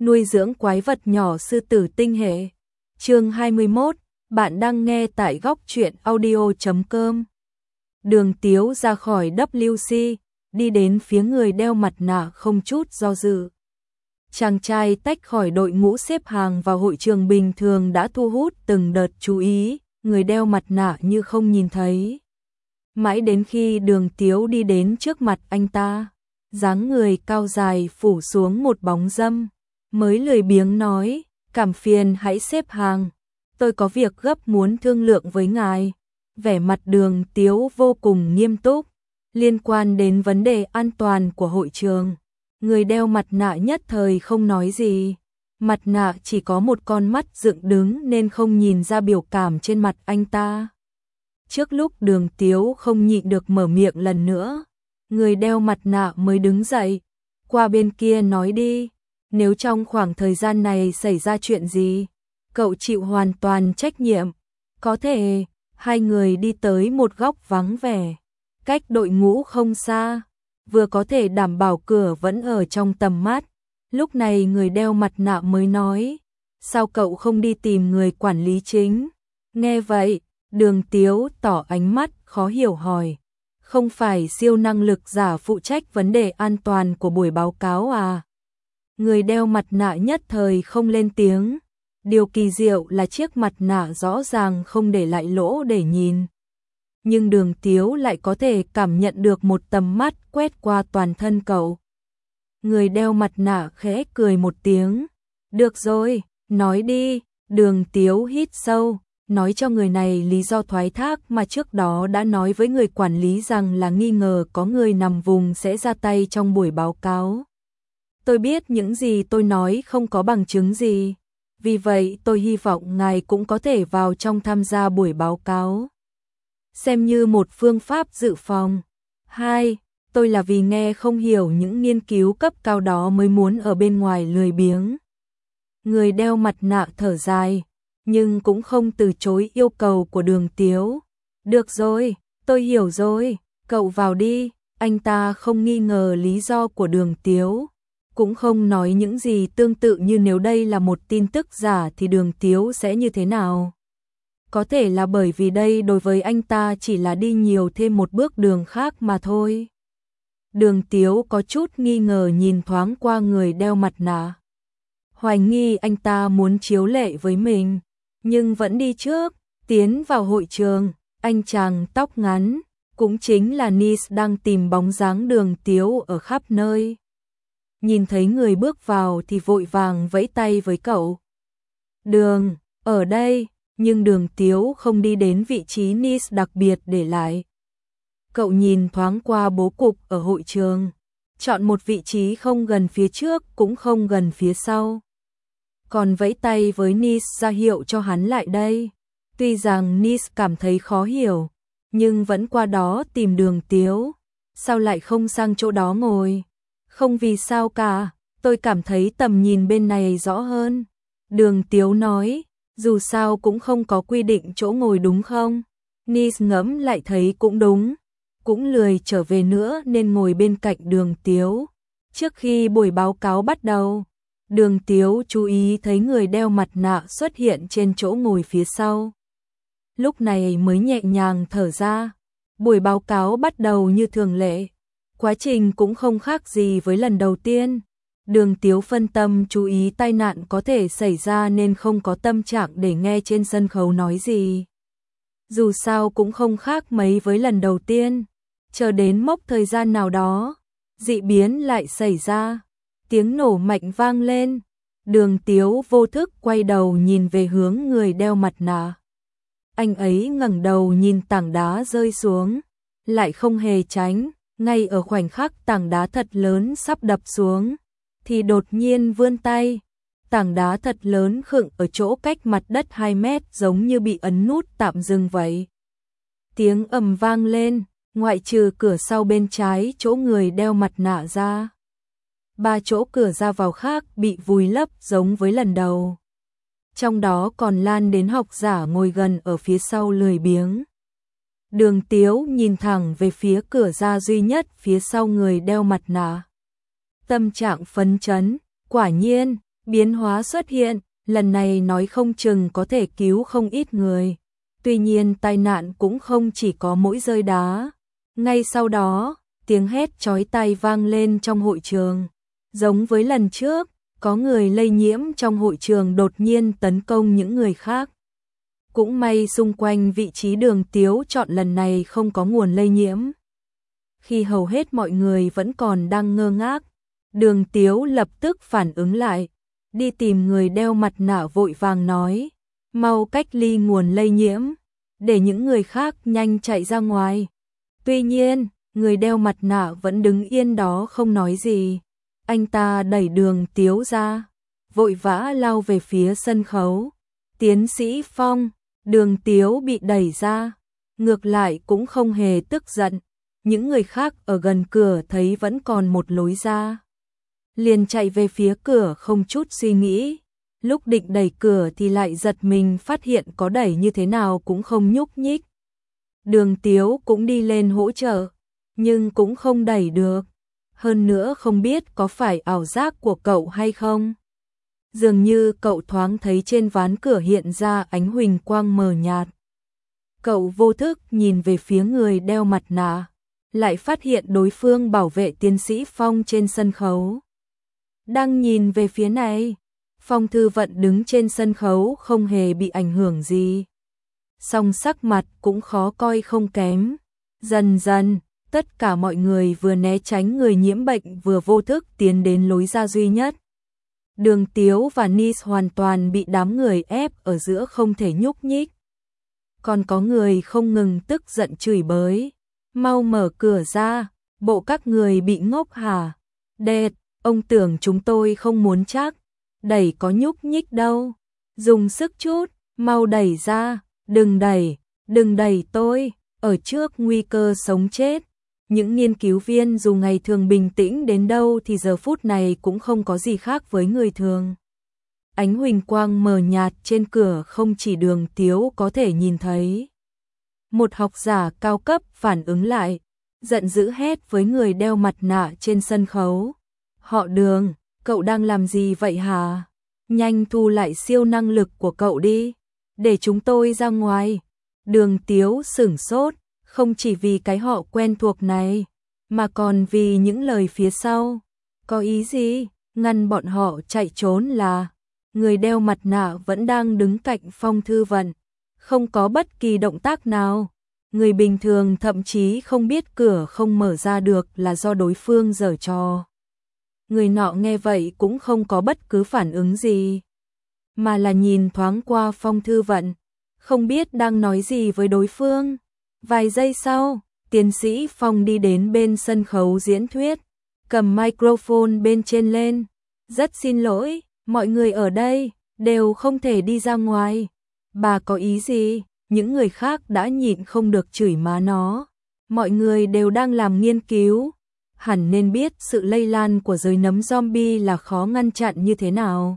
nuôi dưỡng quái vật nhỏ sư tử tinh hệ. Chương 21, bạn đang nghe tại góc truyện audio.com. Đường Tiếu ra khỏi WC, đi đến phía người đeo mặt nạ không chút do dự. Chàng trai tách khỏi đội ngũ xếp hàng vào hội trường bình thường đã thu hút từng đợt chú ý, người đeo mặt nạ như không nhìn thấy. Mãi đến khi Đường Tiếu đi đến trước mặt anh ta, dáng người cao dài phủ xuống một bóng râm, mới lười biếng nói, cảm phiền hãy xếp hàng, tôi có việc gấp muốn thương lượng với ngài. Vẻ mặt Đường Tiếu vô cùng nghiêm túc, liên quan đến vấn đề an toàn của hội trường. Người đeo mặt nạ nhất thời không nói gì, mặt nạ chỉ có một con mắt dựng đứng nên không nhìn ra biểu cảm trên mặt anh ta. Trước lúc Đường Tiếu không nhịn được mở miệng lần nữa, người đeo mặt nạ mới đứng dậy, qua bên kia nói đi, nếu trong khoảng thời gian này xảy ra chuyện gì, cậu chịu hoàn toàn trách nhiệm. Có thể. Hai người đi tới một góc vắng vẻ, cách đội ngũ không xa, vừa có thể đảm bảo cửa vẫn ở trong tầm mắt. Lúc này người đeo mặt nạ mới nói, sao cậu không đi tìm người quản lý chính? Nghe vậy, Đường Tiếu tỏ ánh mắt khó hiểu hỏi, không phải siêu năng lực giả phụ trách vấn đề an toàn của buổi báo cáo à? Người đeo mặt nạ nhất thời không lên tiếng. Điều kỳ diệu là chiếc mặt nạ rõ ràng không để lại lỗ để nhìn. Nhưng Đường Tiếu lại có thể cảm nhận được một tầm mắt quét qua toàn thân cậu. Người đeo mặt nạ khẽ cười một tiếng. Được rồi, nói đi. Đường Tiếu hít sâu, nói cho người này lý do thoái thác mà trước đó đã nói với người quản lý rằng là nghi ngờ có người nằm vùng sẽ ra tay trong buổi báo cáo. Tôi biết những gì tôi nói không có bằng chứng gì. Vì vậy tôi hy vọng ngài cũng có thể vào trong tham gia buổi báo cáo. Xem như một phương pháp dự phòng. 2. Tôi là vì nghe không hiểu những nghiên cứu cấp cao đó mới muốn ở bên ngoài lười biếng. Người đeo mặt nạ thở dài, nhưng cũng không từ chối yêu cầu của Đường Tiếu. Được rồi, tôi hiểu rồi, cậu vào đi. Anh ta không nghi ngờ lý do của Đường Tiếu. Cũng không nói những gì tương tự như nếu đây là một tin tức giả thì Đường Tiếu sẽ như thế nào. Có thể là bởi vì đây đối với anh ta chỉ là đi nhiều thêm một bước đường khác mà thôi. Đường Tiếu có chút nghi ngờ nhìn thoáng qua người đeo mặt nạ. Hoài nghi anh ta muốn chiếu lệ với mình, nhưng vẫn đi trước, tiến vào hội trường. Anh chàng tóc ngắn, cũng chính là Nis đang tìm bóng dáng Đường Tiếu ở khắp nơi. Nhìn thấy người bước vào thì vội vàng vẫy tay với cậu. Đường, ở đây, nhưng Đường Tiếu không đi đến vị trí Nis đặc biệt để lại. Cậu nhìn thoáng qua bố cục ở hội trường, chọn một vị trí không gần phía trước cũng không gần phía sau. Còn vẫy tay với Nis ra hiệu cho hắn lại đây. Tuy rằng Nis cảm thấy khó hiểu, nhưng vẫn qua đó tìm Đường Tiếu. Sao lại không sang chỗ đó ngồi? Không vì sao cả, tôi cảm thấy tầm nhìn bên này rõ hơn. Đường Tiếu nói, dù sao cũng không có quy định chỗ ngồi đúng không? Nis ngẫm lại thấy cũng đúng, cũng lười trở về nữa nên ngồi bên cạnh Đường Tiếu. Trước khi buổi báo cáo bắt đầu, Đường Tiếu chú ý thấy người đeo mặt nạ xuất hiện trên chỗ ngồi phía sau. Lúc này mới nhẹ nhàng thở ra, buổi báo cáo bắt đầu như thường lệ. Quá trình cũng không khác gì với lần đầu tiên. Đường Tiếu phân tâm chú ý tai nạn có thể xảy ra nên không có tâm trạng để nghe trên sân khấu nói gì. Dù sao cũng không khác mấy với lần đầu tiên. Chờ đến mốc thời gian nào đó, dị biến lại xảy ra. Tiếng nổ mạnh vang lên. Đường Tiếu vô thức quay đầu nhìn về hướng người đeo mặt nạ. Anh ấy ngẩng đầu nhìn tảng đá rơi xuống, lại không hề tránh. Ngay ở khoảnh khắc tảng đá thật lớn sắp đập xuống, thì đột nhiên vươn tay. Tảng đá thật lớn khựng ở chỗ cách mặt đất 2 mét giống như bị ấn nút tạm dừng vậy. Tiếng ầm vang lên, ngoại trừ cửa sau bên trái chỗ người đeo mặt nạ ra. 3 chỗ cửa ra vào khác bị vùi lấp giống với lần đầu. Trong đó còn lan đến học giả ngồi gần ở phía sau lười biếng. Đường Tiếu nhìn thẳng về phía cửa ra duy nhất phía sau người đeo mặt nạ. Tâm trạng phấn chấn, quả nhiên, Biến hóa xuất hiện, lần này nói không chừng có thể cứu không ít người. Tuy nhiên tai nạn cũng không chỉ có mỗi rơi đá. Ngay sau đó, tiếng hét chói tai vang lên trong hội trường. Giống với lần trước, có người lây nhiễm trong hội trường đột nhiên tấn công những người khác. Cũng may xung quanh vị trí Đường Tiếu chọn lần này không có nguồn lây nhiễm. Khi hầu hết mọi người vẫn còn đang ngơ ngác, Đường Tiếu lập tức phản ứng lại, đi tìm người đeo mặt nạ vội vàng nói, mau cách ly nguồn lây nhiễm, để những người khác nhanh chạy ra ngoài. Tuy nhiên, người đeo mặt nạ vẫn đứng yên đó không nói gì. Anh ta đẩy Đường Tiếu ra, vội vã lao về phía sân khấu. Tiến sĩ Phong, Đường Tiếu bị đẩy ra, ngược lại cũng không hề tức giận. Những người khác ở gần cửa thấy vẫn còn một lối ra, liền chạy về phía cửa không chút suy nghĩ. Lúc định đẩy cửa thì lại giật mình phát hiện có đẩy như thế nào cũng không nhúc nhích. Đường Tiếu cũng đi lên hỗ trợ, nhưng cũng không đẩy được. Hơn nữa không biết có phải ảo giác của cậu hay không. Dường như cậu thoáng thấy trên ván cửa hiện ra ánh huỳnh quang mờ nhạt. Cậu vô thức nhìn về phía người đeo mặt nạ, lại phát hiện đối phương bảo vệ tiến sĩ Phong trên sân khấu. Đang nhìn về phía này, Phong Thư Vận đứng trên sân khấu không hề bị ảnh hưởng gì. Song sắc mặt cũng khó coi không kém. Dần dần, tất cả mọi người vừa né tránh người nhiễm bệnh vừa vô thức tiến đến lối ra duy nhất. Đường Tiếu và Nis hoàn toàn bị đám người ép ở giữa không thể nhúc nhích. Còn có người không ngừng tức giận chửi bới. Mau mở cửa ra, bộ các người bị ngốc hả? Đệt, ông tưởng chúng tôi không muốn chắc. Đẩy có nhúc nhích đâu. Dùng sức chút, mau đẩy ra, đừng đẩy tôi, ở trước nguy cơ sống chết. Những nghiên cứu viên dù ngày thường bình tĩnh đến đâu thì giờ phút này cũng không có gì khác với người thường. Ánh huỳnh quang mờ nhạt trên cửa không chỉ Đường Tiếu có thể nhìn thấy. Một học giả cao cấp phản ứng lại, giận dữ hét với người đeo mặt nạ trên sân khấu. Họ Đường, cậu đang làm gì vậy hả? Nhanh thu lại siêu năng lực của cậu đi, để chúng tôi ra ngoài. Đường Tiếu sửng sốt, không chỉ vì cái họ quen thuộc này, mà còn vì những lời phía sau. Có ý gì? Ngăn bọn họ chạy trốn là... Người đeo mặt nạ vẫn đang đứng cạnh Phong Thư Vận, không có bất kỳ động tác nào. Người bình thường thậm chí không biết cửa không mở ra được là do đối phương giở trò. Người nọ nghe vậy cũng không có bất cứ phản ứng gì, mà là nhìn thoáng qua Phong Thư Vận, không biết đang nói gì với đối phương. Vài giây sau, tiến sĩ Phong đi đến bên sân khấu diễn thuyết, cầm microphone bên trên lên. Rất xin lỗi, mọi người ở đây đều không thể đi ra ngoài. Bà có ý gì? Những người khác đã nhịn không được chửi má nó. Mọi người đều đang làm nghiên cứu, hẳn nên biết sự lây lan của giới nấm zombie là khó ngăn chặn như thế nào.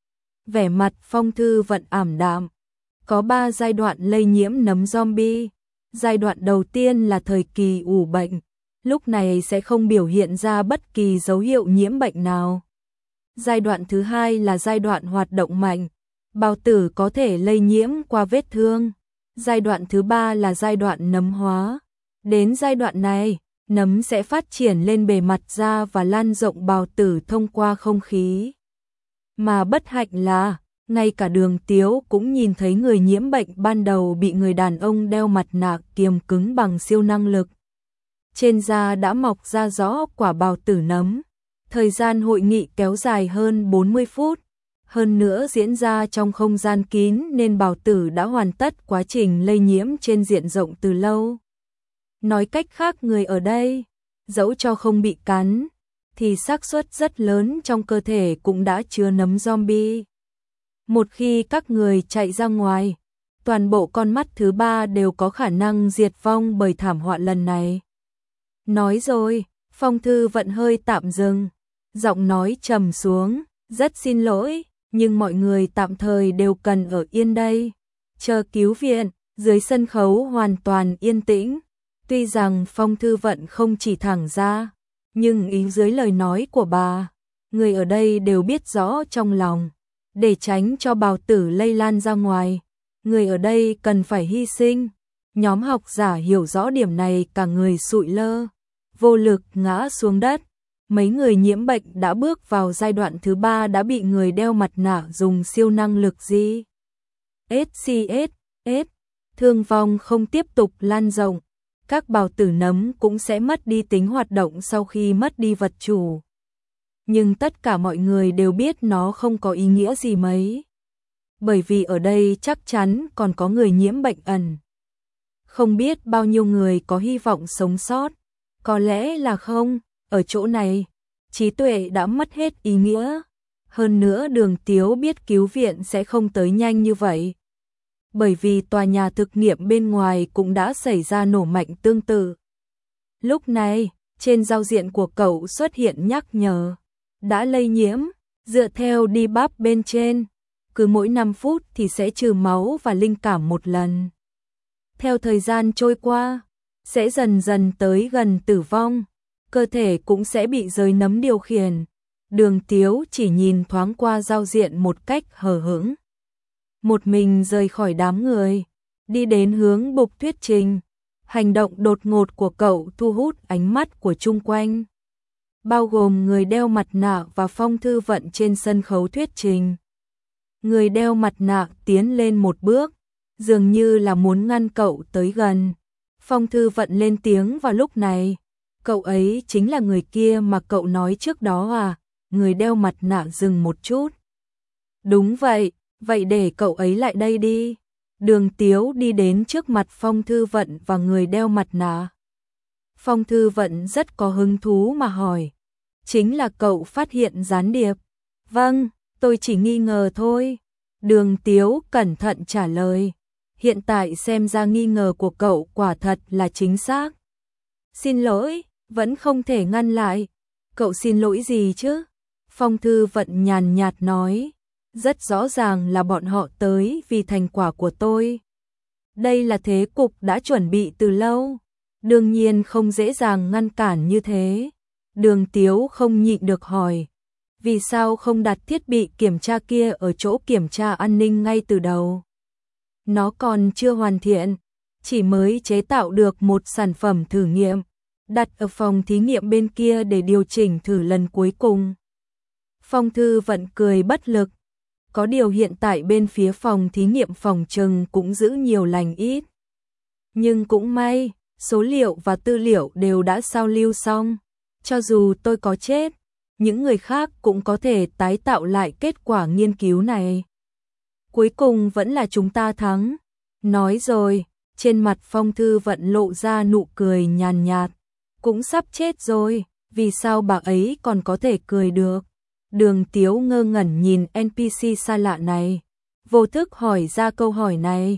Vẻ mặt Phong Thư Vận ảm đạm. Có 3 giai đoạn lây nhiễm nấm zombie. Giai đoạn đầu tiên là thời kỳ ủ bệnh, lúc này sẽ không biểu hiện ra bất kỳ dấu hiệu nhiễm bệnh nào. Giai đoạn thứ hai là giai đoạn hoạt động mạnh, bào tử có thể lây nhiễm qua vết thương. Giai đoạn thứ ba là giai đoạn nấm hóa. Đến giai đoạn này, nấm sẽ phát triển lên bề mặt da và lan rộng bào tử thông qua không khí. Mà bất hạnh là, ngay cả Đường Tiếu cũng nhìn thấy người nhiễm bệnh ban đầu bị người đàn ông đeo mặt nạ kiềm cứng bằng siêu năng lực. Trên da đã mọc ra rõ quả bào tử nấm. Thời gian hội nghị kéo dài hơn 40 phút. Hơn nữa diễn ra trong không gian kín nên bào tử đã hoàn tất quá trình lây nhiễm trên diện rộng từ lâu. Nói cách khác, người ở đây, dẫu cho không bị cắn, thì xác suất rất lớn trong cơ thể cũng đã chứa nấm zombie. Một khi các người chạy ra ngoài, toàn bộ con mắt thứ ba đều có khả năng diệt vong bởi thảm họa lần này. Nói rồi, Phong Thư Vận hơi tạm dừng, giọng nói trầm xuống, rất xin lỗi, nhưng mọi người tạm thời đều cần ở yên đây, chờ cứu viện. Dưới sân khấu hoàn toàn yên tĩnh. Tuy rằng Phong Thư Vận không chỉ thẳng ra, nhưng ý dưới lời nói của bà, Người ở đây đều biết rõ trong lòng, để tránh cho bào tử lây lan ra ngoài, người ở đây cần phải hy sinh. Nhóm học giả hiểu rõ điểm này, cả người sụi lơ, vô lực ngã xuống đất. Mấy người nhiễm bệnh đã bước vào giai đoạn thứ 3 đã bị người đeo mặt nạ dùng siêu năng lực gì? SCS, thương vong không tiếp tục lan rộng. Các bào tử nấm cũng sẽ mất đi tính hoạt động sau khi mất đi vật chủ. Nhưng tất cả mọi người đều biết nó không có ý nghĩa gì mấy. Bởi vì ở đây chắc chắn còn có người nhiễm bệnh ẩn. Không biết bao nhiêu người có hy vọng sống sót. Có lẽ là không, ở chỗ này, trí tuệ đã mất hết ý nghĩa. Hơn nữa Đường Tiếu biết cứu viện sẽ không tới nhanh như vậy. Bởi vì tòa nhà thực nghiệm bên ngoài cũng đã xảy ra nổ mạnh tương tự. Lúc này, trên giao diện của cậu xuất hiện nhắc nhở. Đã lây nhiễm, dựa theo debug bên trên. Cứ mỗi 5 phút thì sẽ trừ máu và linh cảm một lần. Theo thời gian trôi qua, sẽ dần dần tới gần tử vong. Cơ thể cũng sẽ bị giới nấm điều khiển. Đường Tiếu chỉ nhìn thoáng qua giao diện một cách hờ hững. Một mình rời khỏi đám người, đi đến hướng bục thuyết trình. Hành động đột ngột của cậu thu hút ánh mắt của chung quanh, bao gồm người đeo mặt nạ và Phong Thư Vận trên sân khấu thuyết trình. Người đeo mặt nạ tiến lên một bước, dường như là muốn ngăn cậu tới gần. Phong Thư Vận lên tiếng vào lúc này. Cậu ấy chính là người kia mà cậu nói trước đó à? Người đeo mặt nạ dừng một chút. Đúng vậy, vậy để cậu ấy lại đây đi. Đường Tiếu đi đến trước mặt Phong Thư Vận và người đeo mặt nạ. Phong Thư Vận rất có hứng thú mà hỏi. Chính là cậu phát hiện gián điệp? Vâng, tôi chỉ nghi ngờ thôi. Đường Tiếu cẩn thận trả lời. Hiện tại xem ra nghi ngờ của cậu quả thật là chính xác. Xin lỗi, vẫn không thể ngăn lại. Cậu xin lỗi gì chứ? Phong Thư Vận nhàn nhạt nói. Rất rõ ràng là bọn họ tới vì thành quả của tôi. Đây là thế cục đã chuẩn bị từ lâu. Đương nhiên không dễ dàng ngăn cản như thế. Đường Tiếu không nhịn được hỏi. Vì sao không đặt thiết bị kiểm tra kia ở chỗ kiểm tra an ninh ngay từ đầu? Nó còn chưa hoàn thiện, chỉ mới chế tạo được một sản phẩm thử nghiệm, đặt ở phòng thí nghiệm bên kia để điều chỉnh thử lần cuối cùng. Phong Thư Vận cười bất lực. Có điều hiện tại bên phía phòng thí nghiệm phòng trừng cũng giữ nhiều lành ít. Nhưng cũng may, số liệu và tư liệu đều đã sao lưu xong. Cho dù tôi có chết, những người khác cũng có thể tái tạo lại kết quả nghiên cứu này. Cuối cùng vẫn là chúng ta thắng. Nói rồi, trên mặt Phong Thư Vận lộ ra nụ cười nhàn nhạt. Cũng sắp chết rồi, vì sao bà ấy còn có thể cười được? Đường Tiếu ngơ ngẩn nhìn NPC xa lạ này, vô thức hỏi ra câu hỏi này.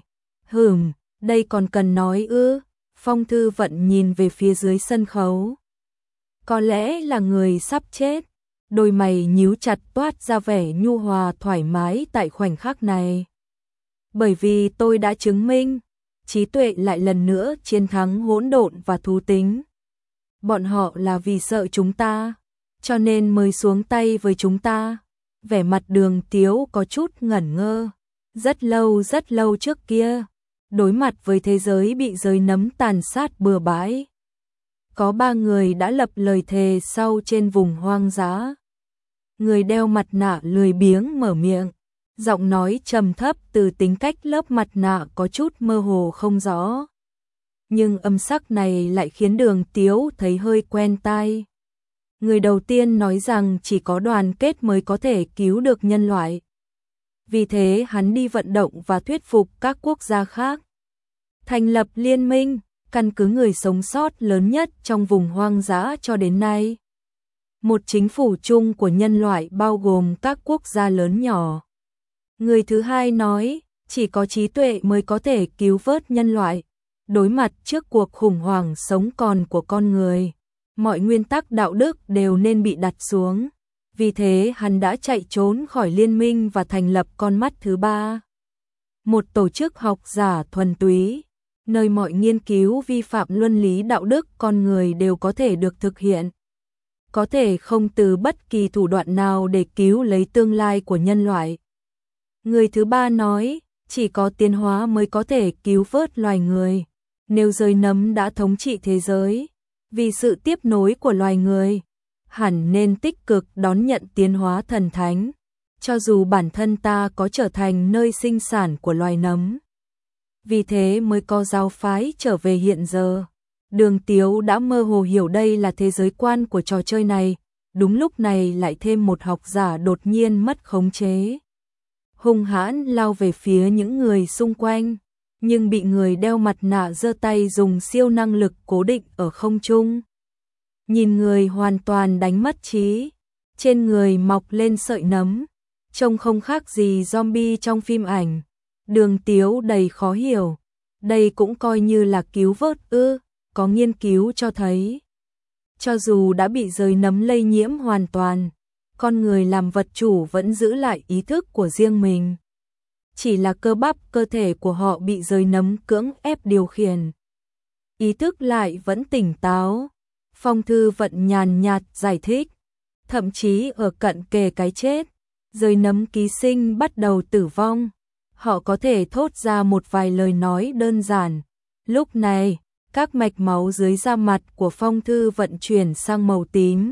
Đây còn cần nói ư? Phong Thư Vận nhìn về phía dưới sân khấu. Có lẽ là người sắp chết. Đôi mày nhíu chặt toát ra vẻ nhu hòa thoải mái tại khoảnh khắc này. Bởi vì tôi đã chứng minh, trí tuệ lại lần nữa chiến thắng hỗn độn và thú tính. Bọn họ là vì sợ chúng ta, cho nên mới xuống tay với chúng ta. Vẻ mặt Đường Tiếu có chút ngẩn ngơ. Rất lâu trước kia, đối mặt với thế giới bị giới nấm tàn sát bừa bãi, có 3 người đã lập lời thề sau trên vùng hoang dã. Người đeo mặt nạ lười biếng mở miệng, giọng nói trầm thấp từ tính cách lớp mặt nạ có chút mơ hồ không rõ. Nhưng âm sắc này lại khiến Đường Tiếu thấy hơi quen tai. Người đầu tiên nói rằng chỉ có đoàn kết mới có thể cứu được nhân loại. Vì thế hắn đi vận động và thuyết phục các quốc gia khác thành lập liên minh, căn cứ người sống sót lớn nhất trong vùng hoang dã cho đến nay. Một chính phủ chung của nhân loại bao gồm các quốc gia lớn nhỏ. Người thứ hai nói, chỉ có trí tuệ mới có thể cứu vớt nhân loại. Đối mặt trước cuộc khủng hoảng sống còn của con người, mọi nguyên tắc đạo đức đều nên bị đặt xuống. Vì thế hắn đã chạy trốn khỏi liên minh và thành lập con mắt thứ 3. Một tổ chức học giả thuần túy, nơi mọi nghiên cứu vi phạm luân lý đạo đức con người đều có thể được thực hiện. có thể không từ bất kỳ thủ đoạn nào để cứu lấy tương lai của nhân loại. Người thứ ba nói, chỉ có tiến hóa mới có thể cứu vớt loài người. Nếu rơi nấm đã thống trị thế giới, vì sự tiếp nối của loài người, hẳn nên tích cực đón nhận tiến hóa thần thánh, cho dù bản thân ta có trở thành nơi sinh sản của loài nấm. Vì thế mới có giáo phái trở về hiện giờ. Đường Tiếu đã mơ hồ hiểu đây là thế giới quan của trò chơi này, đúng lúc này lại thêm một học giả đột nhiên mất khống chế. Hung hãn lao về phía những người xung quanh, nhưng bị người đeo mặt nạ giơ tay dùng siêu năng lực cố định ở không trung. Nhìn người hoàn toàn đánh mất trí, trên người mọc lên sợi nấm, trông không khác gì zombie trong phim ảnh. Đường Tiếu đầy khó hiểu, đây cũng coi như là cứu vớt ư? Có nghiên cứu cho thấy, cho dù đã bị rơi nấm lây nhiễm hoàn toàn, con người làm vật chủ vẫn giữ lại ý thức của riêng mình. Chỉ là cơ bắp cơ thể của họ bị rơi nấm cưỡng ép điều khiển. Ý thức lại vẫn tỉnh táo. Phong Thư Vận nhàn nhạt giải thích, thậm chí ở cận kề cái chết, rơi nấm ký sinh bắt đầu tử vong. Họ có thể thốt ra một vài lời nói đơn giản. Lúc này, các mạch máu dưới da mặt của Phong Thư Vận chuyển sang màu tím.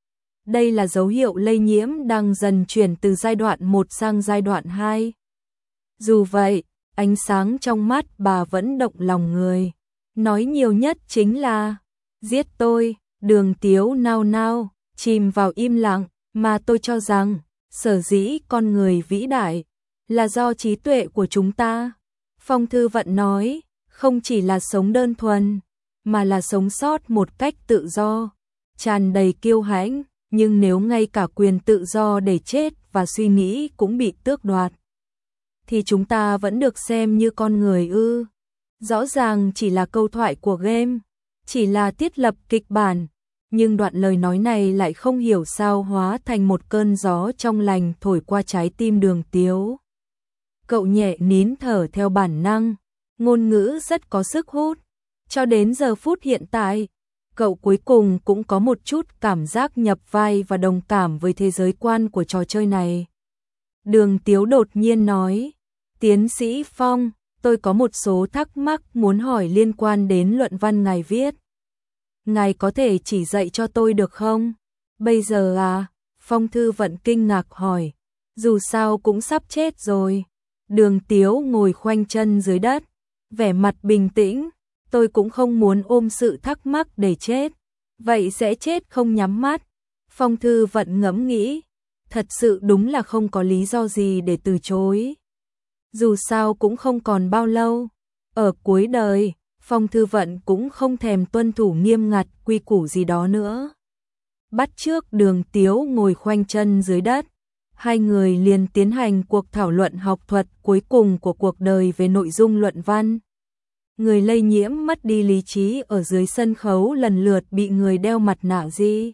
Đây là dấu hiệu lây nhiễm đang dần chuyển từ giai đoạn 1 sang giai đoạn 2. Dù vậy, ánh sáng trong mắt bà vẫn động lòng người. Nói nhiều nhất chính là, giết tôi. Đường Tiếu nao nao, chìm vào im lặng, mà tôi cho rằng, sở dĩ con người vĩ đại, là do trí tuệ của chúng ta. Phong Thư Vận nói, không chỉ là sống đơn thuần, mà là sống sót một cách tự do, tràn đầy kiêu hãnh, nhưng nếu ngay cả quyền tự do để chết và suy nghĩ cũng bị tước đoạt, thì chúng ta vẫn được xem như con người ư? Rõ ràng chỉ là câu thoại của game, chỉ là thiết lập kịch bản, nhưng đoạn lời nói này lại không hiểu sao hóa thành một cơn gió trong lành thổi qua trái tim Đường Tiếu. Cậu nhẹ nín thở theo bản năng, ngôn ngữ rất có sức hút. Cho đến giờ phút hiện tại, cậu cuối cùng cũng có một chút cảm giác nhập vai và đồng cảm với thế giới quan của trò chơi này. Đường Tiếu đột nhiên nói, tiến sĩ Phong, tôi có một số thắc mắc muốn hỏi liên quan đến luận văn ngài viết. Ngài có thể chỉ dạy cho tôi được không? Bây giờ à? Phong Thư Vận kinh ngạc hỏi, dù sao cũng sắp chết rồi. Đường Tiếu ngồi khoanh chân dưới đất, vẻ mặt bình tĩnh, tôi cũng không muốn ôm sự thắc mắc để chết. Vậy sẽ chết không nhắm mắt? Phong Thư Vận ngẫm nghĩ, thật sự đúng là không có lý do gì để từ chối. Dù sao cũng không còn bao lâu. Ở cuối đời, Phong Thư Vận cũng không thèm tuân thủ nghiêm ngặt quy củ gì đó nữa. Bắt trước Đường Tiếu ngồi khoanh chân dưới đất, hai người liền tiến hành cuộc thảo luận học thuật cuối cùng của cuộc đời về nội dung luận văn. Người lây nhiễm mất đi lý trí ở dưới sân khấu lần lượt bị người đeo mặt nạ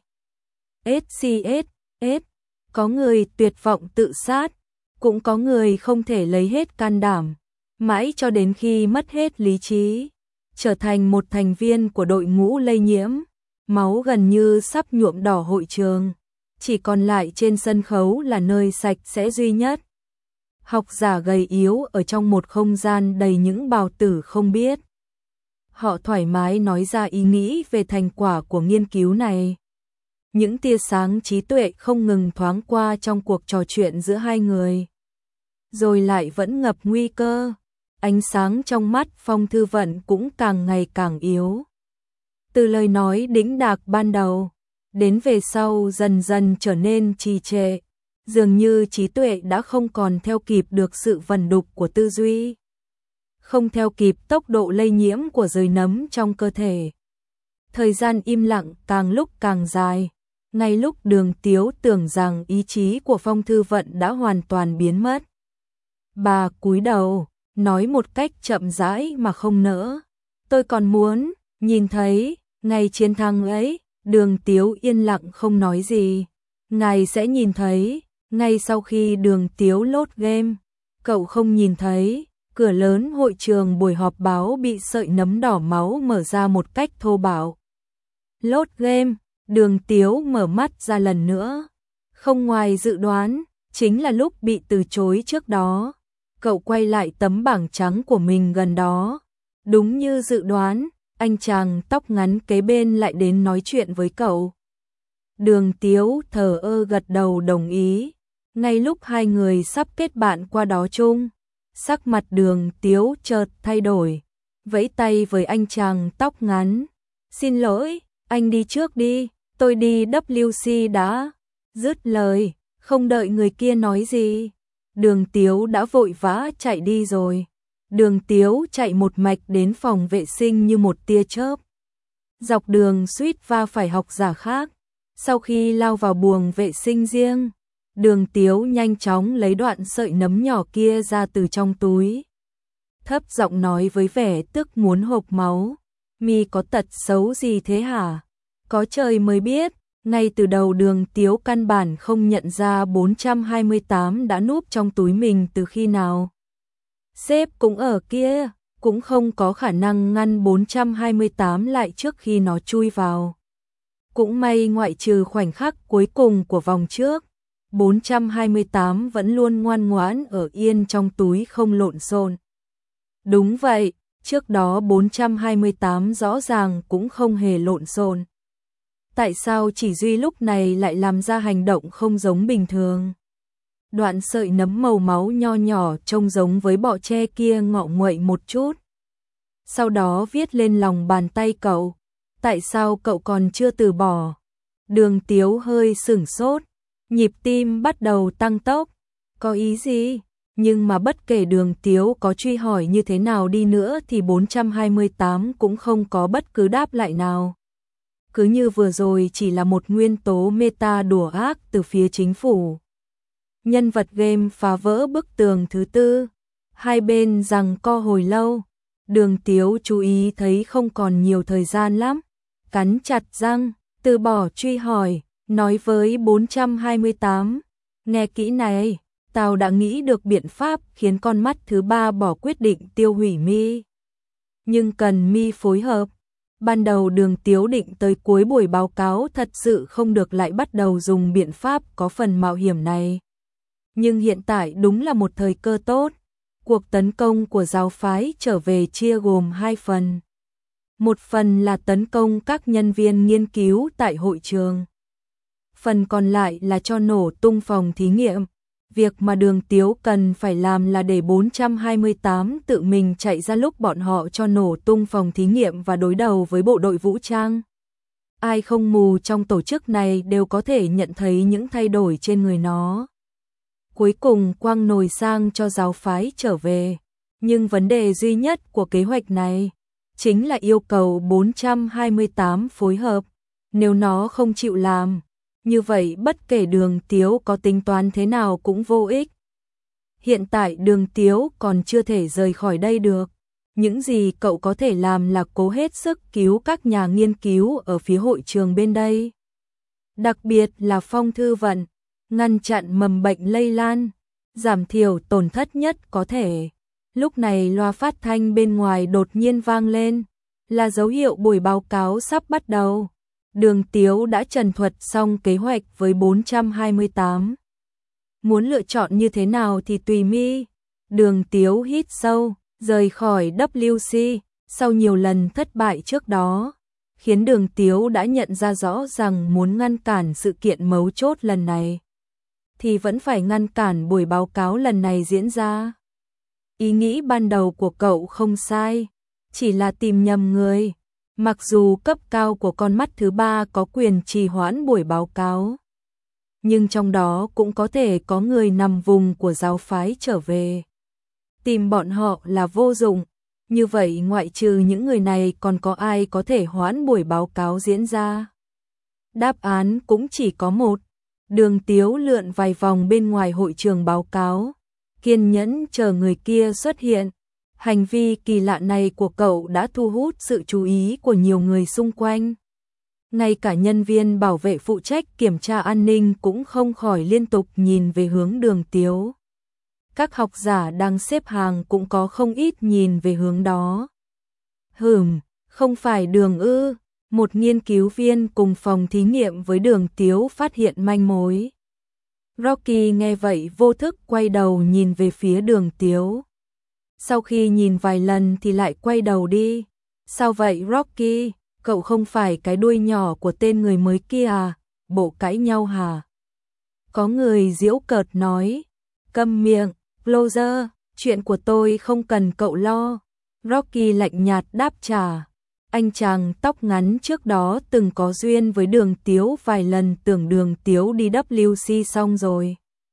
SCS, có người tuyệt vọng tự sát, cũng có người không thể lấy hết can đảm, mãi cho đến khi mất hết lý trí, trở thành một thành viên của đội ngũ lây nhiễm, máu gần như sắp nhuộm đỏ hội trường, chỉ còn lại trên sân khấu là nơi sạch sẽ duy nhất. Học giả gầy yếu ở trong một không gian đầy những bào tử không biết. Họ thoải mái nói ra ý nghĩ về thành quả của nghiên cứu này. Những tia sáng trí tuệ không ngừng thoáng qua trong cuộc trò chuyện giữa hai người. Rồi lại vẫn ngập nguy cơ. Ánh sáng trong mắt Phong Thư Vận cũng càng ngày càng yếu. Từ lời nói đĩnh đạc ban đầu, đến về sau dần dần trở nên trì trệ. Dường như trí tuệ đã không còn theo kịp được sự vần đục của tư duy. Không theo kịp tốc độ lây nhiễm của rơi nấm trong cơ thể. Thời gian im lặng càng lúc càng dài. Ngay lúc Đường Tiếu tưởng rằng ý chí của Phong Thư Vận đã hoàn toàn biến mất. Bà cúi đầu, nói một cách chậm rãi mà không nỡ. Tôi còn muốn nhìn thấy ngày chiến thắng ấy. Đường Tiếu yên lặng không nói gì. Ngài sẽ nhìn thấy. Ngay sau khi Đường Tiếu lốt game, cậu không nhìn thấy, cửa lớn hội trường buổi họp báo bị sợi nấm đỏ máu mở ra một cách thô bạo. Lốt game, Đường Tiếu mở mắt ra lần nữa. Không ngoài dự đoán, chính là lúc bị từ chối trước đó. Cậu quay lại tấm bảng trắng của mình gần đó. Đúng như dự đoán, anh chàng tóc ngắn kế bên lại đến nói chuyện với cậu. Đường Tiếu thờ ơ gật đầu đồng ý. Ngay lúc hai người sắp kết bạn qua đó chung, sắc mặt Đường Tiếu chợt thay đổi, vẫy tay với anh chàng tóc ngắn. Xin lỗi, anh đi trước đi, tôi đi WC đã. Dứt lời, không đợi người kia nói gì, Đường Tiếu đã vội vã chạy đi rồi. Đường Tiếu chạy một mạch đến phòng vệ sinh như một tia chớp. Dọc đường suýt va phải học giả khác. Sau khi lao vào buồng vệ sinh riêng, Đường Tiếu nhanh chóng lấy đoạn sợi nấm nhỏ kia ra từ trong túi. Thấp giọng nói với vẻ tức muốn hộc máu. Mi có tật xấu gì thế hả? Có trời mới biết, ngay từ đầu Đường Tiếu căn bản không nhận ra 428 đã núp trong túi mình từ khi nào. Sếp cũng ở kia, cũng không có khả năng ngăn 428 lại trước khi nó chui vào. Cũng may ngoại trừ khoảnh khắc cuối cùng của vòng trước, 428 vẫn luôn ngoan ngoãn ở yên trong túi không lộn xộn. Đúng vậy, trước đó 428 rõ ràng cũng không hề lộn xộn. Tại sao chỉ duy lúc này lại làm ra hành động không giống bình thường? Đoạn sợi nấm màu máu nho nhỏ trông giống với bọ tre kia ngọ nguậy một chút. Sau đó viết lên lòng bàn tay cậu. Tại sao cậu còn chưa từ bỏ? Đường Tiếu hơi sửng sốt, nhịp tim bắt đầu tăng tốc. Có ý gì? Nhưng mà bất kể Đường Tiếu có truy hỏi như thế nào đi nữa thì 428 cũng không có bất cứ đáp lại nào. Cứ như vừa rồi chỉ là một nguyên tố meta đùa ác từ phía chính phủ. Nhân vật game phá vỡ bức tường thứ tư. Hai bên giằng co hồi lâu. Đường Tiếu chú ý thấy không còn nhiều thời gian lắm. Cắn chặt răng, từ bỏ truy hỏi, nói với 428. Nghe kỹ này, tao đã nghĩ được biện pháp khiến con mắt thứ ba bỏ quyết định tiêu hủy Mi. Nhưng cần Mi phối hợp. Ban đầu Đường Tiếu định tới cuối buổi báo cáo thật sự không được lại bắt đầu dùng biện pháp có phần mạo hiểm này. Nhưng hiện tại đúng là một thời cơ tốt. Cuộc tấn công của giáo phái trở về chia gồm hai phần. Một phần là tấn công các nhân viên nghiên cứu tại hội trường. Phần còn lại là cho nổ tung phòng thí nghiệm. Việc mà Đường Tiếu cần phải làm là để 428 tự mình chạy ra lúc bọn họ cho nổ tung phòng thí nghiệm và đối đầu với bộ đội vũ trang. Ai không mù trong tổ chức này đều có thể nhận thấy những thay đổi trên người nó. Cuối cùng quăng nồi sang cho giáo phái trở về. Nhưng vấn đề duy nhất của kế hoạch này chính là yêu cầu 428 phối hợp. Nếu nó không chịu làm, như vậy bất kể Đường Tiếu có tính toán thế nào cũng vô ích. Hiện tại Đường Tiếu còn chưa thể rời khỏi đây được. Những gì cậu có thể làm là cố hết sức cứu các nhà nghiên cứu ở phía hội trường bên đây. Đặc biệt là Phong Thư Vận, ngăn chặn mầm bệnh lây lan, giảm thiểu tổn thất nhất có thể. Lúc này loa phát thanh bên ngoài đột nhiên vang lên, là dấu hiệu buổi báo cáo sắp bắt đầu. Đường Tiếu đã trần thuật xong kế hoạch với 428. Muốn lựa chọn như thế nào thì tùy Mi. Đường Tiếu hít sâu, rời khỏi WC, sau nhiều lần thất bại trước đó, khiến Đường Tiếu đã nhận ra rõ rằng muốn ngăn cản sự kiện mấu chốt lần này, thì vẫn phải ngăn cản buổi báo cáo lần này diễn ra. Ý nghĩ ban đầu của cậu không sai, chỉ là tìm nhầm người. Mặc dù cấp cao của con mắt thứ ba có quyền trì hoãn buổi báo cáo, nhưng trong đó cũng có thể có người nằm vùng của giáo phái trở về. Tìm bọn họ là vô dụng, như vậy ngoại trừ những người này còn có ai có thể hoãn buổi báo cáo diễn ra? Đáp án cũng chỉ có một. Đường Tiếu lượn vài vòng bên ngoài hội trường báo cáo, kiên nhẫn chờ người kia xuất hiện. Hành vi kỳ lạ này của cậu đã thu hút sự chú ý của nhiều người xung quanh. Ngay cả nhân viên bảo vệ phụ trách kiểm tra an ninh cũng không khỏi liên tục nhìn về hướng Đường Tiếu. Các học giả đang xếp hàng cũng có không ít nhìn về hướng đó. Không phải Đường ư? một nghiên cứu viên cùng phòng thí nghiệm với Đường Tiếu phát hiện manh mối. Rocky nghe vậy vô thức quay đầu nhìn về phía Đường Tiếu. Sau khi nhìn vài lần thì lại quay đầu đi. Sao vậy Rocky, cậu không phải cái đuôi nhỏ của tên người mới kia à, bộ cãi nhau hả? Có người giễu cợt nói. Câm miệng, Roger, chuyện của tôi không cần cậu lo. Rocky lạnh nhạt đáp trả. Anh chàng tóc ngắn trước đó từng có duyên với Đường Tiếu vài lần, tưởng Đường Tiếu đi WC xong rồi.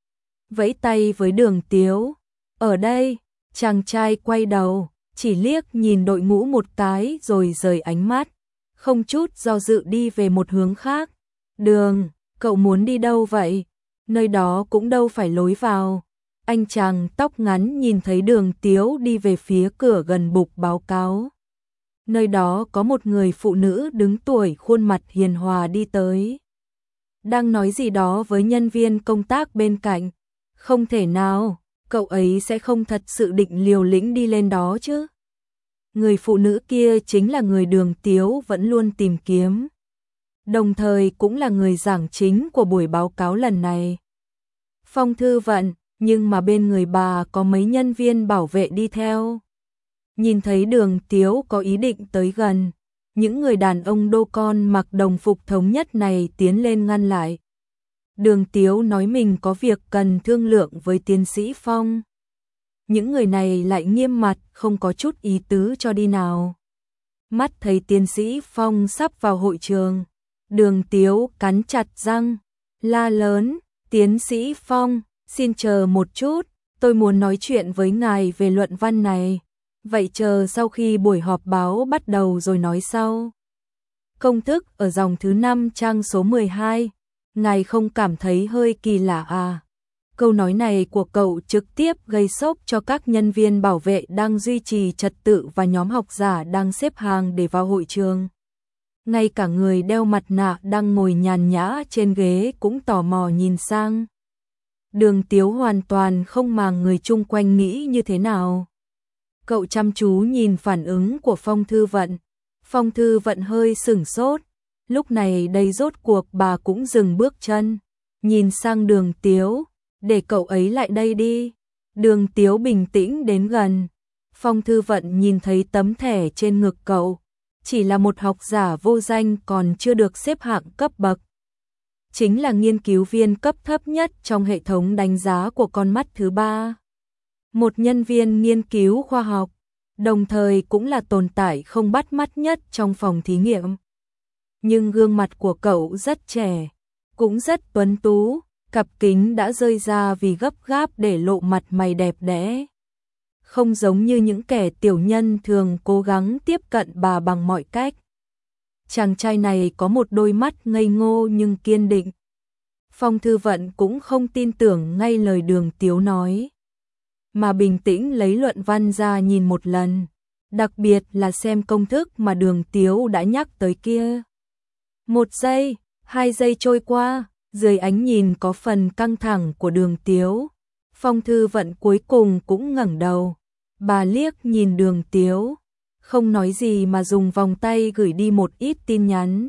Vẫy tay với Đường Tiếu. Ở đây, chàng trai quay đầu, chỉ liếc nhìn đội ngũ một cái rồi rời ánh mắt, không chút do dự đi về một hướng khác. Đường, cậu muốn đi đâu vậy? Nơi đó cũng đâu phải lối vào. Anh chàng tóc ngắn nhìn thấy Đường Tiếu đi về phía cửa gần bục báo cáo. Nơi đó có một người phụ nữ đứng tuổi, khuôn mặt hiền hòa đi tới. Đang nói gì đó với nhân viên công tác bên cạnh. Không thể nào, cậu ấy sẽ không thật sự định liều lĩnh đi lên đó chứ. Người phụ nữ kia chính là người Đường Tiếu vẫn luôn tìm kiếm. Đồng thời cũng là người giảng chính của buổi báo cáo lần này. Phong Thư Vận, nhưng mà bên người bà có mấy nhân viên bảo vệ đi theo. Nhìn thấy Đường Tiếu có ý định tới gần, những người đàn ông đô con mặc đồng phục thống nhất này tiến lên ngăn lại. Đường Tiếu nói mình có việc cần thương lượng với tiến sĩ Phong. Những người này lại nghiêm mặt, không có chút ý tứ cho đi nào. Mắt thấy tiến sĩ Phong sắp vào hội trường, Đường Tiếu cắn chặt răng, la lớn, tiến sĩ Phong, xin chờ một chút, tôi muốn nói chuyện với ngài về luận văn này. Vậy chờ sau khi buổi họp báo bắt đầu rồi nói sau. Công thức ở dòng thứ 5 trang số 12, ngài không cảm thấy hơi kỳ lạ à? Câu nói này của cậu trực tiếp gây sốc cho các nhân viên bảo vệ đang duy trì trật tự và nhóm học giả đang xếp hàng để vào hội trường. Ngay cả người đeo mặt nạ đang ngồi nhàn nhã trên ghế cũng tò mò nhìn sang. Đường Tiếu hoàn toàn không màng người chung quanh nghĩ như thế nào. Cậu chăm chú nhìn phản ứng của Phong Thư Vận. Phong Thư Vận hơi sửng sốt. Lúc này đây rốt cuộc bà cũng dừng bước chân, nhìn sang Đường Tiếu, để cậu ấy lại đây đi. Đường Tiếu bình tĩnh đến gần. Phong Thư Vận nhìn thấy tấm thẻ trên ngực cậu, chỉ là một học giả vô danh còn chưa được xếp hạng cấp bậc. Chính là nghiên cứu viên cấp thấp nhất trong hệ thống đánh giá của con mắt thứ 3. Một nhân viên nghiên cứu khoa học, đồng thời cũng là tồn tại không bắt mắt nhất trong phòng thí nghiệm. Nhưng gương mặt của cậu rất trẻ, cũng rất tuấn tú, cặp kính đã rơi ra vì gấp gáp để lộ mặt mày đẹp đẽ. Không giống như những kẻ tiểu nhân thường cố gắng tiếp cận bà bằng mọi cách. Chàng trai này có một đôi mắt ngây ngô nhưng kiên định. Phong Thư Vận cũng không tin tưởng ngay lời Đường Tiếu nói, mà bình tĩnh lấy luận văn ra nhìn một lần, đặc biệt là xem công thức mà Đường Tiếu đã nhắc tới kia. 1 giây, 2 giây trôi qua, dưới ánh nhìn có phần căng thẳng của Đường Tiếu, Phong Thư Vận cuối cùng cũng ngẩng đầu. Bà liếc nhìn Đường Tiếu, không nói gì mà dùng vòng tay gửi đi một ít tin nhắn.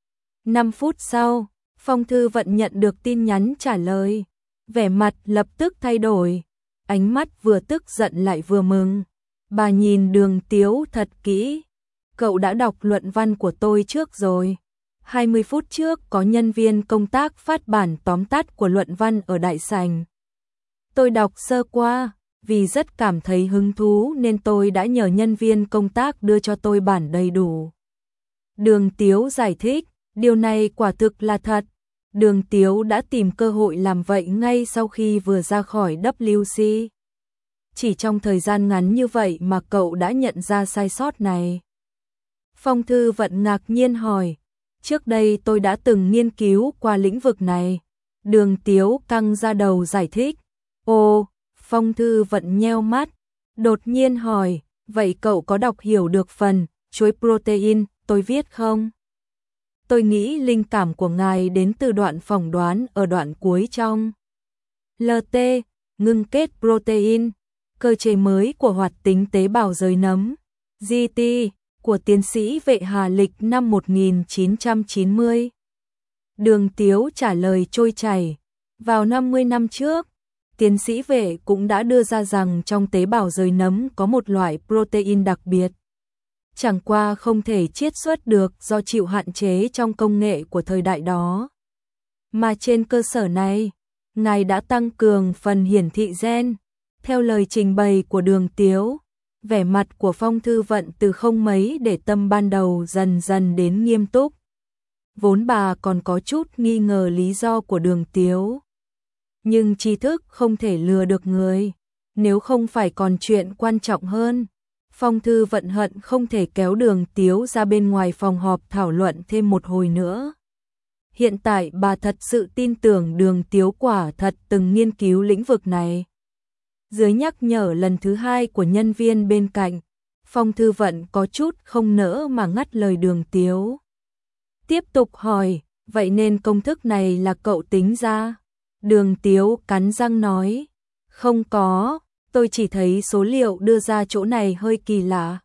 5 phút sau, Phong Thư Vận nhận được tin nhắn trả lời, vẻ mặt lập tức thay đổi, ánh mắt vừa tức giận lại vừa mừng. Bà nhìn Đường Tiếu thật kỹ. Cậu đã đọc luận văn của tôi trước rồi. 20 phút trước có nhân viên công tác phát bản tóm tắt của luận văn ở đại sảnh. Tôi đọc sơ qua, vì rất cảm thấy hứng thú nên tôi đã nhờ nhân viên công tác đưa cho tôi bản đầy đủ. Đường Tiếu giải thích, điều này quả thực là thật. Đường Tiếu đã tìm cơ hội làm vậy ngay sau khi vừa ra khỏi WC. Chỉ trong thời gian ngắn như vậy mà cậu đã nhận ra sai sót này. Phong Thư Vận ngạc nhiên hỏi, trước đây tôi đã từng nghiên cứu qua lĩnh vực này. Đường Tiếu căng ra đầu giải thích. Ồ, Phong Thư Vận nheo mắt, đột nhiên hỏi, vậy cậu có đọc hiểu được phần chuỗi protein tôi viết không? Tôi nghĩ linh cảm của ngài đến từ đoạn phỏng đoán ở đoạn cuối trong LT, ngưng kết protein, cơ chế mới của hoạt tính tế bào giới nấm, GT, của tiến sĩ Vệ Hà lịch năm 1990. Đường Tiếu trả lời trôi chảy. Vào 50 năm trước, tiến sĩ Vệ cũng đã đưa ra rằng trong tế bào rời nấm có một loại protein đặc biệt. Chẳng qua không thể chiết xuất được do chịu hạn chế trong công nghệ của thời đại đó. Mà trên cơ sở này, Ngài đã tăng cường phần hiển thị gen. Theo lời trình bày của Đường Tiếu, vẻ mặt của Phong Thư Vận từ không mấy để tâm ban đầu dần dần đến nghiêm túc. Vốn bà còn có chút nghi ngờ lý do của Đường Tiếu. Nhưng tri thức không thể lừa được người. Nếu không phải còn chuyện quan trọng hơn, Phong Thư Vận hận không thể kéo Đường Tiếu ra bên ngoài phòng họp thảo luận thêm một hồi nữa. Hiện tại bà thật sự tin tưởng Đường Tiếu quả thật từng nghiên cứu lĩnh vực này. Dưới nhắc nhở lần thứ hai của nhân viên bên cạnh, Phong Thư Vận có chút không nỡ mà ngắt lời Đường Tiếu. Tiếp tục hỏi, vậy nên công thức này là cậu tính ra? Đường Tiếu cắn răng nói, không có, tôi chỉ thấy số liệu đưa ra chỗ này hơi kỳ lạ.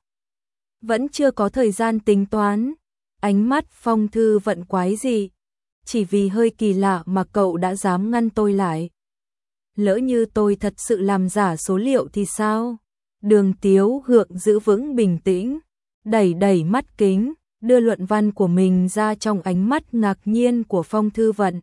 Vẫn chưa có thời gian tính toán. Ánh mắt Phong Thư Vận quái dị. Chỉ vì hơi kỳ lạ mà cậu đã dám ngăn tôi lại. Lỡ như tôi thật sự làm giả số liệu thì sao? Đường Tiếu gượng giữ vững bình tĩnh, đẩy mắt kính, đưa luận văn của mình ra trong ánh mắt ngạc nhiên của Phong Thư Vận.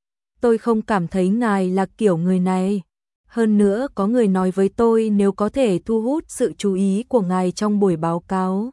Tôi không cảm thấy ngài là kiểu người này. Hơn nữa có người nói với tôi nếu có thể thu hút sự chú ý của ngài trong buổi báo cáo,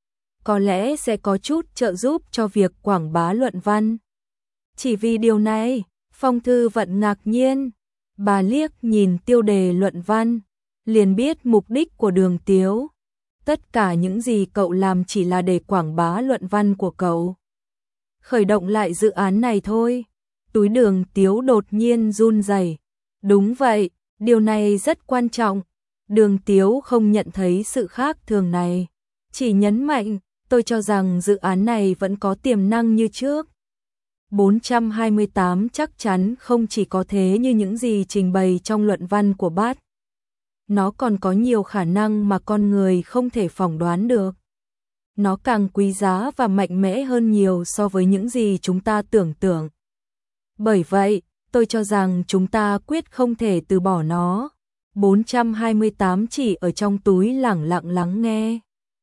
có lẽ sẽ có chút trợ giúp cho việc quảng bá luận văn. Chỉ vì điều này, Phong Thư Vận ngạc nhiên. Bà liếc nhìn tiêu đề luận văn, liền biết mục đích của Đường Tiếu. Tất cả những gì cậu làm chỉ là để quảng bá luận văn của cậu. Khởi động lại dự án này thôi. Túi Đường Tiếu đột nhiên run rẩy. Đúng vậy, điều này rất quan trọng. Đường Tiếu không nhận thấy sự khác thường này, chỉ nhấn mạnh, tôi cho rằng dự án này vẫn có tiềm năng như trước. 428 chắc chắn không chỉ có thế như những gì trình bày trong luận văn của bác. Nó còn có nhiều khả năng mà con người không thể phỏng đoán được. Nó càng quý giá và mạnh mẽ hơn nhiều so với những gì chúng ta tưởng tượng. Bởi vậy, tôi cho rằng chúng ta quyết không thể từ bỏ nó. 428 chỉ ở trong túi lẳng lặng lắng nghe.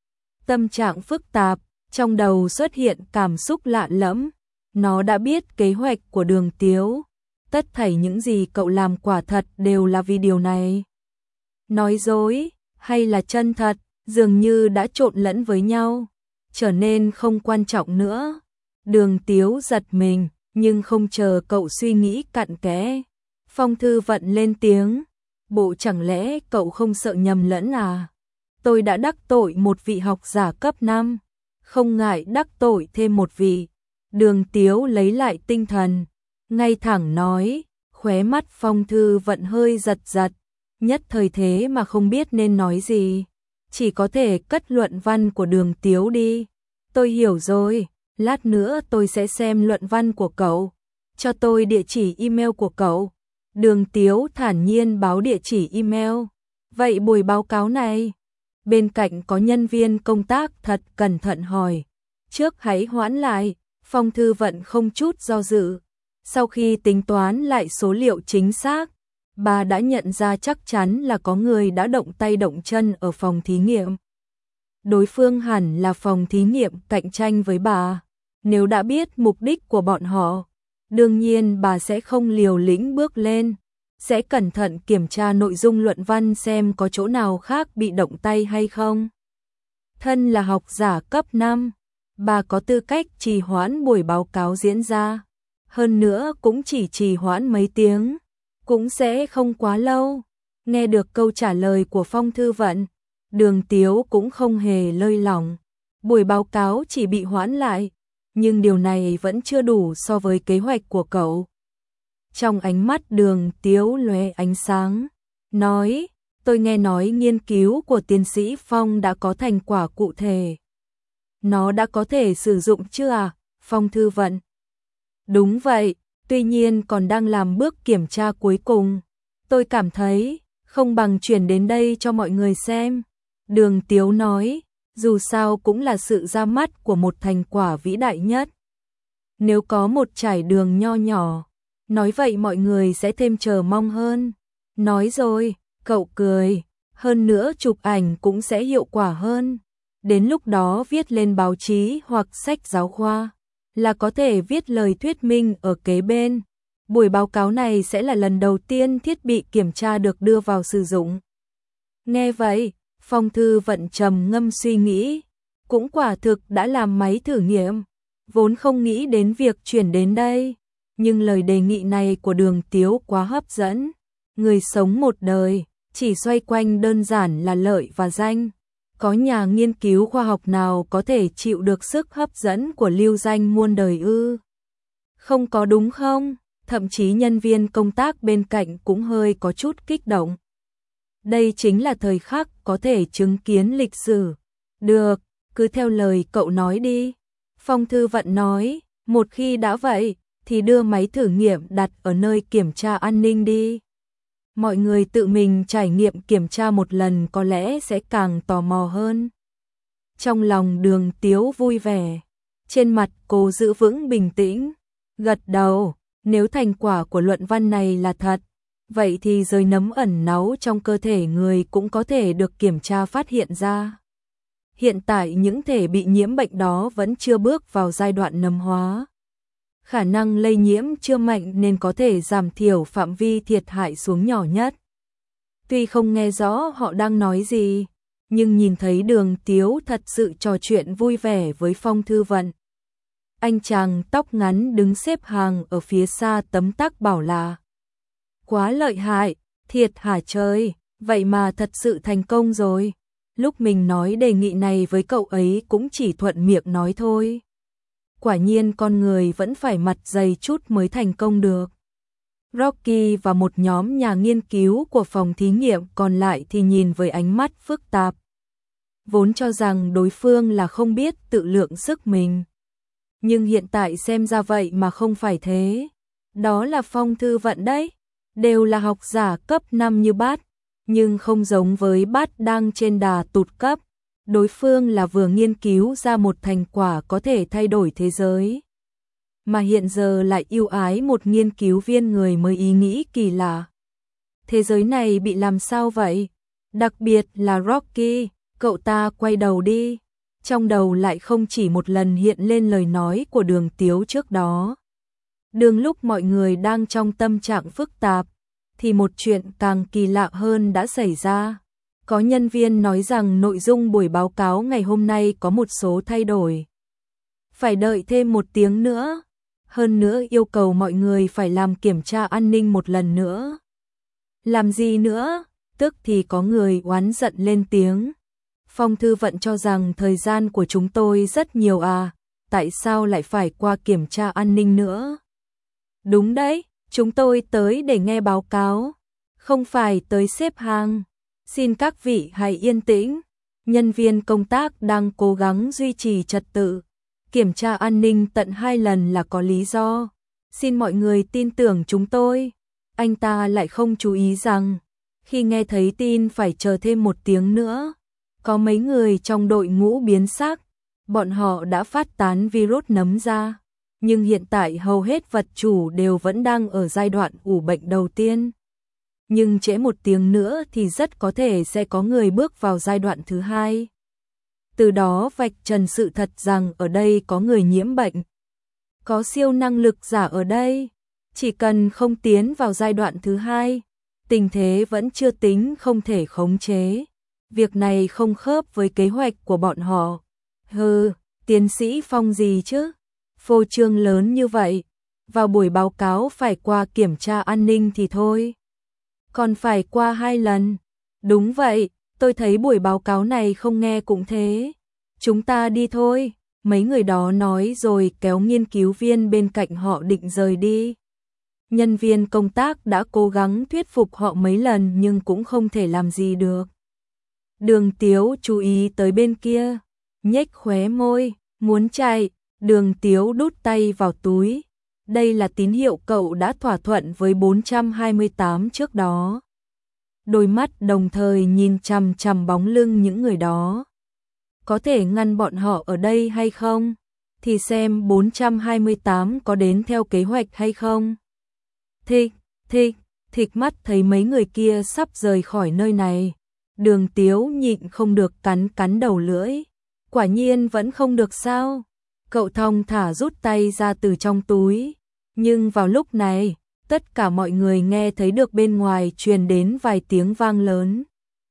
Tâm trạng phức tạp, trong đầu xuất hiện cảm xúc lạ lẫm. Nó đã biết kế hoạch của Đường Tiếu. Tất thảy những gì cậu làm quả thật đều là vì điều này. Nói dối, hay là chân thật, dường như đã trộn lẫn với nhau, trở nên không quan trọng nữa. Đường Tiếu giật mình, nhưng không chờ cậu suy nghĩ cặn kẽ. Phong Thư Vận lên tiếng, bộ chẳng lẽ cậu không sợ nhầm lẫn à? Tôi đã đắc tội một vị học giả cấp 5, không ngại đắc tội thêm một vị. Đường Tiếu lấy lại tinh thần, ngay thẳng nói, khóe mắt Phong Thư Vận hơi giật giật, nhất thời thế mà không biết nên nói gì, chỉ có thể cất luận văn của Đường Tiếu đi. Tôi hiểu rồi, lát nữa tôi sẽ xem luận văn của cậu, cho tôi địa chỉ email của cậu. Đường Tiếu thản nhiên báo địa chỉ email. Vậy buổi báo cáo này? Bên cạnh có nhân viên công tác thật cẩn thận hỏi. Trước hãy hoãn lại. Phong Thư Vận không chút do dự. Sau khi tính toán lại số liệu chính xác, bà đã nhận ra chắc chắn là có người đã động tay động chân ở phòng thí nghiệm. Đối phương hẳn là phòng thí nghiệm cạnh tranh với bà. Nếu đã biết mục đích của bọn họ, đương nhiên bà sẽ không liều lĩnh bước lên, sẽ cẩn thận kiểm tra nội dung luận văn xem có chỗ nào khác bị động tay hay không. Thân là học giả cấp 5, bà có tư cách trì hoãn buổi báo cáo diễn ra. Hơn nữa cũng chỉ trì hoãn mấy tiếng, cũng sẽ không quá lâu. Nghe được câu trả lời của Phong Thư Vận, Đường Tiếu cũng không hề lơi lỏng. Buổi báo cáo chỉ bị hoãn lại, nhưng điều này vẫn chưa đủ so với kế hoạch của cậu. Trong ánh mắt Đường Tiếu lóe ánh sáng, nói, tôi nghe nói nghiên cứu của tiến sĩ Phong đã có thành quả cụ thể. Nó đã có thể sử dụng chưa à? Phong Thư Vận. Đúng vậy, tuy nhiên còn đang làm bước kiểm tra cuối cùng. Tôi cảm thấy, không bằng chuyển đến đây cho mọi người xem. Đường Tiếu nói, dù sao cũng là sự ra mắt của một thành quả vĩ đại nhất. Nếu có một trải đường nho nhỏ, nói vậy mọi người sẽ thêm chờ mong hơn. Nói rồi, cậu cười, hơn nữa chụp ảnh cũng sẽ hiệu quả hơn. Đến lúc đó viết lên báo chí hoặc sách giáo khoa, là có thể viết lời thuyết minh ở kế bên. Buổi báo cáo này sẽ là lần đầu tiên thiết bị kiểm tra được đưa vào sử dụng. Nghe vậy, Phong Thư Vận trầm ngâm suy nghĩ, cũng quả thực đã làm máy thử nghiệm, vốn không nghĩ đến việc chuyển đến đây, nhưng lời đề nghị này của Đường Tiếu quá hấp dẫn. Người sống một đời, chỉ xoay quanh đơn giản là lợi và danh. Có nhà nghiên cứu khoa học nào có thể chịu được sức hấp dẫn của lưu danh muôn đời ư? Không có đúng không? Thậm chí nhân viên công tác bên cạnh cũng hơi có chút kích động. Đây chính là thời khắc có thể chứng kiến lịch sử. Được, cứ theo lời cậu nói đi. Phong Thư Vận nói, một khi đã vậy, thì đưa máy thử nghiệm đặt ở nơi kiểm tra an ninh đi. Mọi người tự mình trải nghiệm kiểm tra một lần có lẽ sẽ càng tò mò hơn. Trong lòng Đường Tiếu vui vẻ, trên mặt cô giữ vững bình tĩnh, gật đầu, nếu thành quả của luận văn này là thật, vậy thì giới nấm ẩn náu trong cơ thể người cũng có thể được kiểm tra phát hiện ra. Hiện tại những thể bị nhiễm bệnh đó vẫn chưa bước vào giai đoạn nấm hóa. Khả năng lây nhiễm chưa mạnh nên có thể giảm thiểu phạm vi thiệt hại xuống nhỏ nhất. Tuy không nghe rõ họ đang nói gì, nhưng nhìn thấy Đường Tiếu thật sự trò chuyện vui vẻ với Phong Thư Vận. Anh chàng tóc ngắn đứng xếp hàng ở phía xa tấm tắc bảo là: quá lợi hại, thiệt hả trời, vậy mà thật sự thành công rồi. Lúc mình nói đề nghị này với cậu ấy cũng chỉ thuận miệng nói thôi. Quả nhiên con người vẫn phải mặt dày chút mới thành công được. Rocky và một nhóm nhà nghiên cứu của phòng thí nghiệm còn lại thì nhìn với ánh mắt phức tạp. Vốn cho rằng đối phương là không biết tự lượng sức mình. Nhưng hiện tại xem ra vậy mà không phải thế. Đó là Phong Thư Vận đấy. Đều là học giả cấp 5 như Bát, nhưng không giống với Bát đang trên đà tụt cấp. Đối phương là vừa nghiên cứu ra một thành quả có thể thay đổi thế giới, mà hiện giờ lại yêu ái một nghiên cứu viên người mới ý nghĩ kỳ lạ. Thế giới này bị làm sao vậy? Đặc biệt là Rocky, cậu ta quay đầu đi. Trong đầu lại không chỉ một lần hiện lên lời nói của Đường Tiếu trước đó. Đường lúc mọi người đang trong tâm trạng phức tạp, thì một chuyện càng kỳ lạ hơn đã xảy ra. Có nhân viên nói rằng nội dung buổi báo cáo ngày hôm nay có một số thay đổi. Phải đợi thêm 1 tiếng nữa. Hơn nữa yêu cầu mọi người phải làm kiểm tra an ninh một lần nữa. Làm gì nữa? Tức thì có người oán giận lên tiếng. Phong Thư Vận cho rằng thời gian của chúng tôi rất nhiều à, tại sao lại phải qua kiểm tra an ninh nữa? Đúng đấy, chúng tôi tới để nghe báo cáo, không phải tới xếp hàng. Xin các vị hãy yên tĩnh, nhân viên công tác đang cố gắng duy trì trật tự. Kiểm tra an ninh tận 2 lần là có lý do. Xin mọi người tin tưởng chúng tôi. Anh ta lại không chú ý rằng, khi nghe thấy tin phải chờ thêm 1 tiếng nữa, có mấy người trong đội ngũ biến sắc. Bọn họ đã phát tán virus nấm ra, nhưng hiện tại hầu hết vật chủ đều vẫn đang ở giai đoạn ủ bệnh đầu tiên. Nhưng trễ 1 tiếng nữa thì rất có thể sẽ có người bước vào giai đoạn thứ 2. Từ đó vạch trần sự thật rằng ở đây có người nhiễm bệnh. Có siêu năng lực giả ở đây. Chỉ cần không tiến vào giai đoạn thứ 2, tình thế vẫn chưa tính không thể khống chế. Việc này không khớp với kế hoạch của bọn họ. Hừ, tiến sĩ Phong gì chứ? Phô trương lớn như vậy. Vào buổi báo cáo phải qua kiểm tra an ninh thì thôi. Còn phải qua 2 lần. Đúng vậy, tôi thấy buổi báo cáo này không nghe cũng thế. Chúng ta đi thôi. Mấy người đó nói rồi kéo nghiên cứu viên bên cạnh họ định rời đi. Nhân viên công tác đã cố gắng thuyết phục họ mấy lần nhưng cũng không thể làm gì được. Đường Tiếu chú ý tới bên kia, nhếch khóe môi, muốn chạy. Đường Tiếu đút tay vào túi. Đây là tín hiệu cậu đã thỏa thuận với 428 trước đó. Đôi mắt đồng thời nhìn chằm chằm bóng lưng những người đó. có thể ngăn bọn họ ở đây hay không? Thì xem 428 có đến theo kế hoạch hay không? Thịch mắt thấy mấy người kia sắp rời khỏi nơi này. Đường Tiếu nhịn không được cắn đầu lưỡi. Quả nhiên vẫn không được sao? Cậu thong thả rút tay ra từ trong túi. Nhưng vào lúc này, tất cả mọi người nghe thấy được bên ngoài truyền đến vài tiếng vang lớn.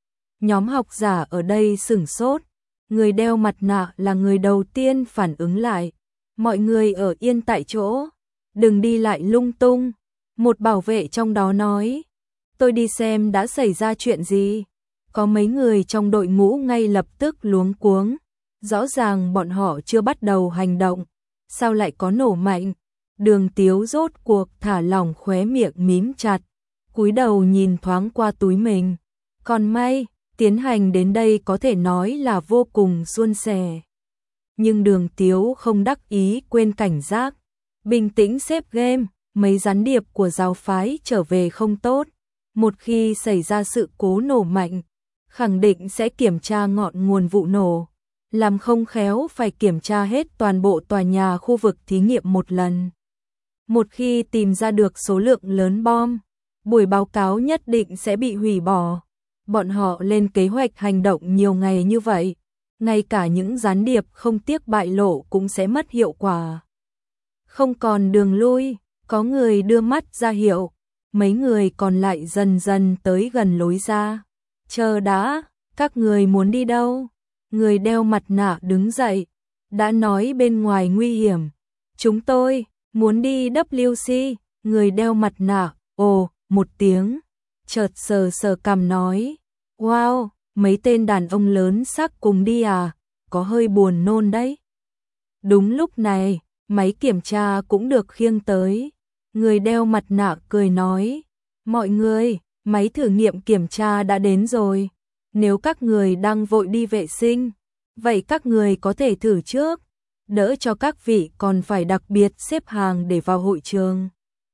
Nhóm học giả ở đây sửng sốt. Người đeo mặt nạ là người đầu tiên phản ứng lại. Mọi người ở yên tại chỗ. Đừng đi lại lung tung. Một bảo vệ trong đó nói. Tôi đi xem đã xảy ra chuyện gì. Có mấy người trong đội ngũ ngay lập tức luống cuống. Rõ ràng bọn họ chưa bắt đầu hành động. Sao lại có nổ mạnh? Đường Tiếu rốt cuộc thả lỏng khóe miệng mím chặt. Cúi đầu nhìn thoáng qua túi mình. Còn may, tiến hành đến đây có thể nói là vô cùng suôn sẻ. Nhưng Đường Tiếu không đắc ý quên cảnh giác. Bình tĩnh xếp game, mấy gián điệp của giáo phái trở về không tốt. Một khi xảy ra sự cố nổ mạnh, khẳng định sẽ kiểm tra ngọn nguồn vụ nổ. Làm không khéo phải kiểm tra hết toàn bộ tòa nhà khu vực thí nghiệm một lần. Một khi tìm ra được số lượng lớn bom, buổi báo cáo nhất định sẽ bị hủy bỏ. Bọn họ lên kế hoạch hành động nhiều ngày như vậy, ngay cả những gián điệp không tiếc bại lộ cũng sẽ mất hiệu quả. Không còn đường lui, có người đưa mắt ra hiệu, mấy người còn lại dần dần tới gần lối ra. Chờ đã, các người muốn đi đâu? Người đeo mặt nạ đứng dậy, đã nói bên ngoài nguy hiểm. Chúng tôi muốn đi WC, người đeo mặt nạ, ồ, một tiếng, chợt sờ cằm nói. Wow, mấy tên đàn ông lớn xác cùng đi à, có hơi buồn nôn đấy. Đúng lúc này, máy kiểm tra cũng được khiêng tới. Người đeo mặt nạ cười nói, mọi người, máy thử nghiệm kiểm tra đã đến rồi. Nếu các người đang vội đi vệ sinh, vậy các người có thể thử trước, đỡ cho các vị còn phải đặc biệt xếp hàng để vào hội trường.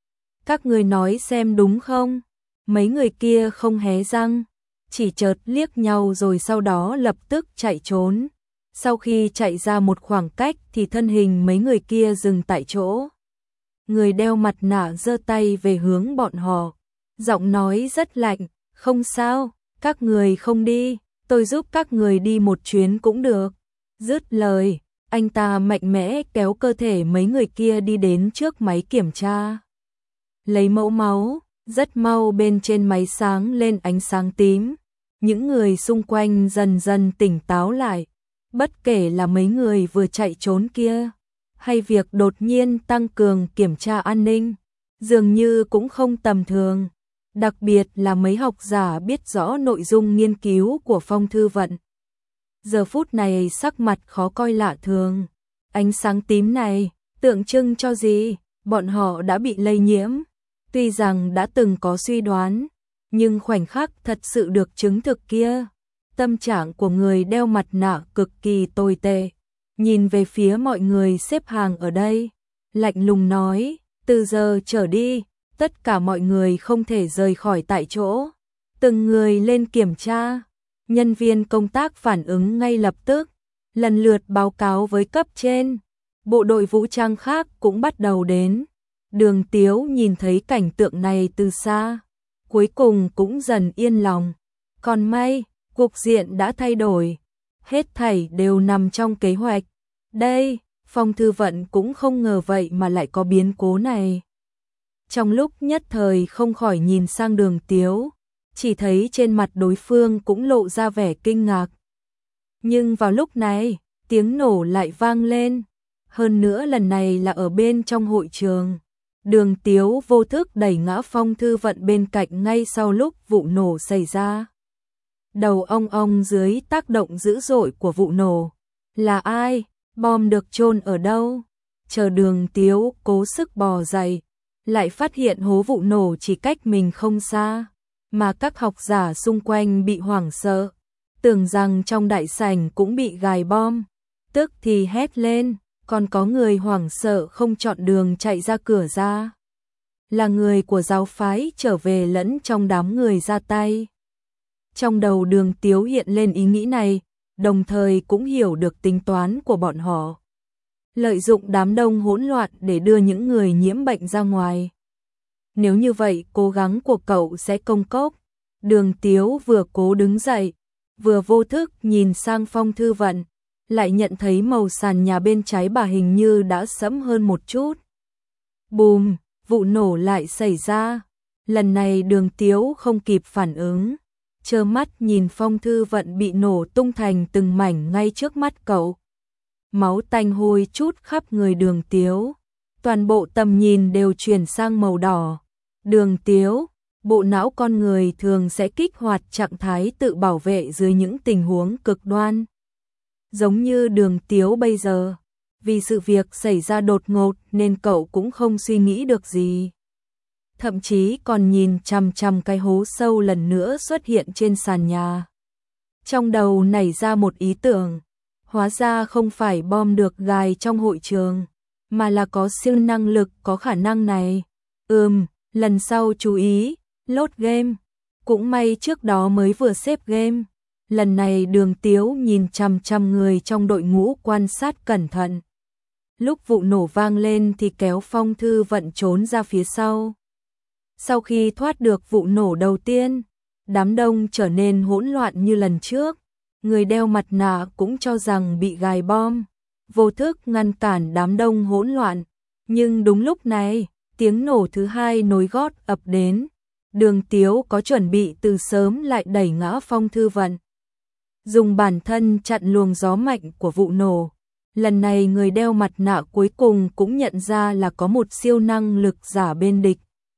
Các người nói xem đúng không? Mấy người kia không hé răng, chỉ chợt liếc nhau rồi sau đó lập tức chạy trốn. Sau khi chạy ra một khoảng cách thì thân hình mấy người kia dừng tại chỗ. Người đeo mặt nạ giơ tay về hướng bọn họ, giọng nói rất lạnh, không sao, các người không đi, tôi giúp các người đi một chuyến cũng được. Dứt lời, anh ta mạnh mẽ kéo cơ thể mấy người kia đi đến trước máy kiểm tra. Lấy mẫu máu, rất mau bên trên máy sáng lên ánh sáng tím. Những người xung quanh dần dần tỉnh táo lại. Bất kể là mấy người vừa chạy trốn kia, hay việc đột nhiên tăng cường kiểm tra an ninh, dường như cũng không tầm thường. Đặc biệt là mấy học giả biết rõ nội dung nghiên cứu của Phong Thư Vận. Giờ phút này sắc mặt khó coi lạ thường. Ánh sáng tím này, tượng trưng cho gì? Bọn họ đã bị lây nhiễm. Tuy rằng đã từng có suy đoán, nhưng khoảnh khắc thật sự được chứng thực kia. Tâm trạng của người đeo mặt nạ cực kỳ tồi tệ. Nhìn về phía mọi người xếp hàng ở đây. Lạnh lùng nói, từ giờ trở đi, tất cả mọi người không thể rời khỏi tại chỗ. Từng người lên kiểm tra. Nhân viên công tác phản ứng ngay lập tức, lần lượt báo cáo với cấp trên. Bộ đội vũ trang khác cũng bắt đầu đến. Đường Tiếu nhìn thấy cảnh tượng này từ xa, cuối cùng cũng dần yên lòng. Còn may, cục diện đã thay đổi, hết thảy đều nằm trong kế hoạch. Đây, Phong Thư Vận cũng không ngờ vậy mà lại có biến cố này. Trong lúc nhất thời không khỏi nhìn sang Đường Tiếu, chỉ thấy trên mặt đối phương cũng lộ ra vẻ kinh ngạc. Nhưng vào lúc này, tiếng nổ lại vang lên, hơn nữa lần này là ở bên trong hội trường. Đường Tiếu vô thức đẩy ngã Phong Thư Vận bên cạnh ngay sau lúc vụ nổ xảy ra. Đầu ong dưới tác động dữ dội của vụ nổ. Là ai? Bom được chôn ở đâu? Chờ Đường Tiếu cố sức bò dậy, lại phát hiện hố vụ nổ chỉ cách mình không xa, mà các học giả xung quanh bị hoảng sợ, tưởng rằng trong đại sảnh cũng bị gài bom, tức thì hét lên, còn có người hoảng sợ không chọn đường chạy ra cửa ra. Là người của giáo phái trở về lẫn trong đám người ra tay. Trong đầu Đường Tiếu hiện lên ý nghĩ này, đồng thời cũng hiểu được tính toán của bọn họ. Lợi dụng đám đông hỗn loạn để đưa những người nhiễm bệnh ra ngoài. Nếu như vậy, cố gắng của cậu sẽ công cốc. Đường Tiếu vừa cố đứng dậy, vừa vô thức nhìn sang Phong Thư Vận, lại nhận thấy màu sàn nhà bên trái bà hình như đã sẫm hơn một chút. Bùm, vụ nổ lại xảy ra. Lần này Đường Tiếu không kịp phản ứng, trơ mắt nhìn Phong Thư Vận bị nổ tung thành từng mảnh ngay trước mắt cậu. Máu tanh hôi chút khắp người Đường Tiếu, toàn bộ tầm nhìn đều chuyển sang màu đỏ. Đường Tiếu, bộ não con người thường sẽ kích hoạt trạng thái tự bảo vệ dưới những tình huống cực đoan. Giống như Đường Tiếu bây giờ, vì sự việc xảy ra đột ngột nên cậu cũng không suy nghĩ được gì. Thậm chí còn nhìn chằm chằm cái hố sâu lần nữa xuất hiện trên sàn nhà. Trong đầu nảy ra một ý tưởng, hóa ra không phải bom được gài trong hội trường, mà là có siêu năng lực có khả năng này. Lần sau chú ý, load game. Cũng may trước đó mới vừa xếp game. Lần này Đường Tiếu nhìn chằm chằm người trong đội ngũ quan sát cẩn thận. Lúc vụ nổ vang lên thì kéo Phong Thư Vận trốn ra phía sau. Sau khi thoát được vụ nổ đầu tiên, đám đông trở nên hỗn loạn như lần trước. Người đeo mặt nạ cũng cho rằng bị gài bom, vô thức ngăn cản đám đông hỗn loạn. Nhưng đúng lúc này, tiếng nổ thứ hai nối gót ập đến. Đường Tiếu có chuẩn bị từ sớm lại đẩy ngã Phong Thư Vận, dùng bản thân chặn luồng gió mạnh của vụ nổ. Lần này người đeo mặt nạ cuối cùng cũng nhận ra là có một siêu năng lực giả bên địch.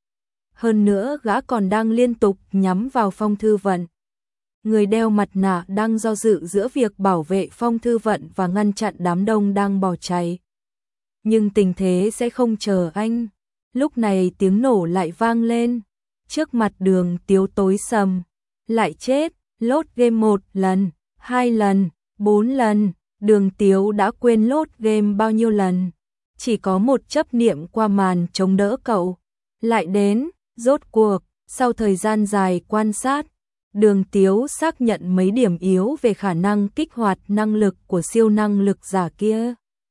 Hơn nữa gã còn đang liên tục nhắm vào Phong Thư Vận. Người đeo mặt nạ đang do dự giữa việc bảo vệ Phong Thư Vận và ngăn chặn đám đông đang bỏ chạy. Nhưng tình thế sẽ không chờ anh. Lúc này tiếng nổ lại vang lên. Trước mặt Đường Tiếu tối sầm. Lại chết, load game 1 lần, 2 lần, 4 lần. Đường Tiếu đã quên load game bao nhiêu lần. Chỉ có một chấp niệm qua màn chống đỡ cậu. Lại đến, rốt cuộc, sau thời gian dài quan sát, Đường Tiếu xác nhận mấy điểm yếu về khả năng kích hoạt năng lực của siêu năng lực giả kia.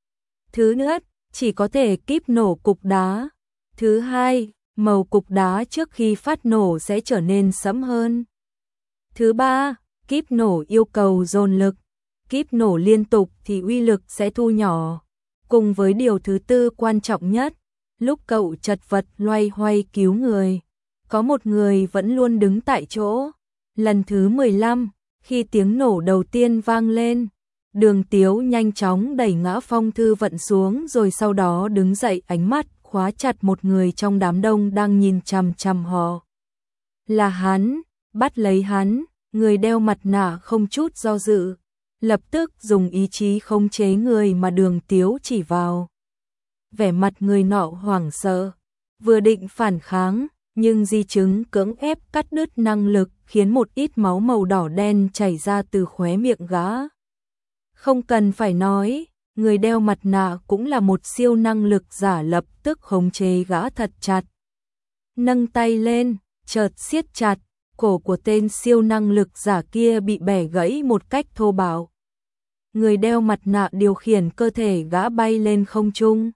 Thứ nhất, chỉ có thể kíp nổ cục đá. Thứ hai, màu cục đá trước khi phát nổ sẽ trở nên sẫm hơn. Thứ ba, kíp nổ yêu cầu dồn lực. Kíp nổ liên tục thì uy lực sẽ thu nhỏ. Cùng với điều thứ tư quan trọng nhất, lúc cậu chật vật loay hoay cứu người, có một người vẫn luôn đứng tại chỗ. Lần thứ 15, khi tiếng nổ đầu tiên vang lên, Đường Tiếu nhanh chóng đẩy ngã Phong Thư Vận xuống rồi sau đó đứng dậy, ánh mắt khóa chặt một người trong đám đông đang nhìn chằm chằm họ. Là hắn, bắt lấy hắn. Người đeo mặt nạ không chút do dự, lập tức dùng ý chí khống chế người mà Đường Tiếu chỉ vào. Vẻ mặt người nọ hoảng sợ, vừa định phản kháng, nhưng di chứng cưỡng ép cắt đứt năng lực khiến một ít máu màu đỏ đen chảy ra từ khóe miệng gã. Không cần phải nói, người đeo mặt nạ cũng là một siêu năng lực giả, lập tức khống chế gã thật chặt. Nâng tay lên, chợt siết chặt, cổ của tên siêu năng lực giả kia bị bẻ gãy một cách thô bạo. Người đeo mặt nạ điều khiển cơ thể gã bay lên không trung.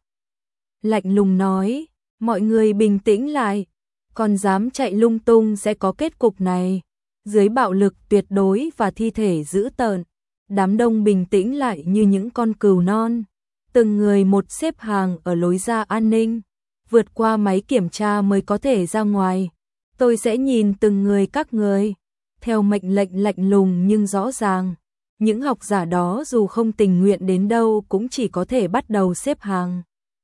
Lạnh lùng nói, mọi người bình tĩnh lại, còn dám chạy lung tung sẽ có kết cục này. Dưới bạo lực tuyệt đối và thi thể dữ tợn, đám đông bình tĩnh lại như những con cừu non. Từng người một xếp hàng ở lối ra an ninh, vượt qua máy kiểm tra mới có thể ra ngoài. Tôi sẽ nhìn từng người các người, theo mệnh lệnh lạnh lùng nhưng rõ ràng. Những học giả đó dù không tình nguyện đến đâu cũng chỉ có thể bắt đầu xếp hàng.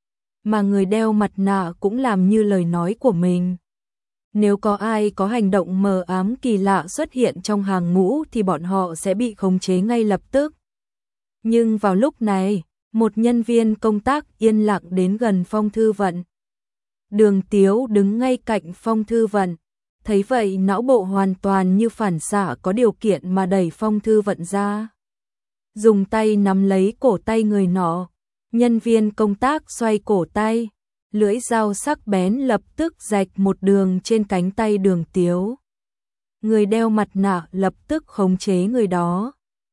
Mà người đeo mặt nạ cũng làm như lời nói của mình. Nếu có ai có hành động mờ ám kỳ lạ xuất hiện trong hàng ngũ thì bọn họ sẽ bị khống chế ngay lập tức. Nhưng vào lúc này, một nhân viên công tác yên lặng đến gần Phong Thư Vận. Đường Tiếu đứng ngay cạnh Phong Thư Vận. Thấy vậy não bộ hoàn toàn như phản xạ có điều kiện mà đẩy Phong Thư Vận ra. Dùng tay nắm lấy cổ tay người nọ. Nhân viên công tác xoay cổ tay. Lưỡi dao sắc bén lập tức rạch một đường trên cánh tay Đường Tiếu. Người đeo mặt nạ lập tức khống chế người đó.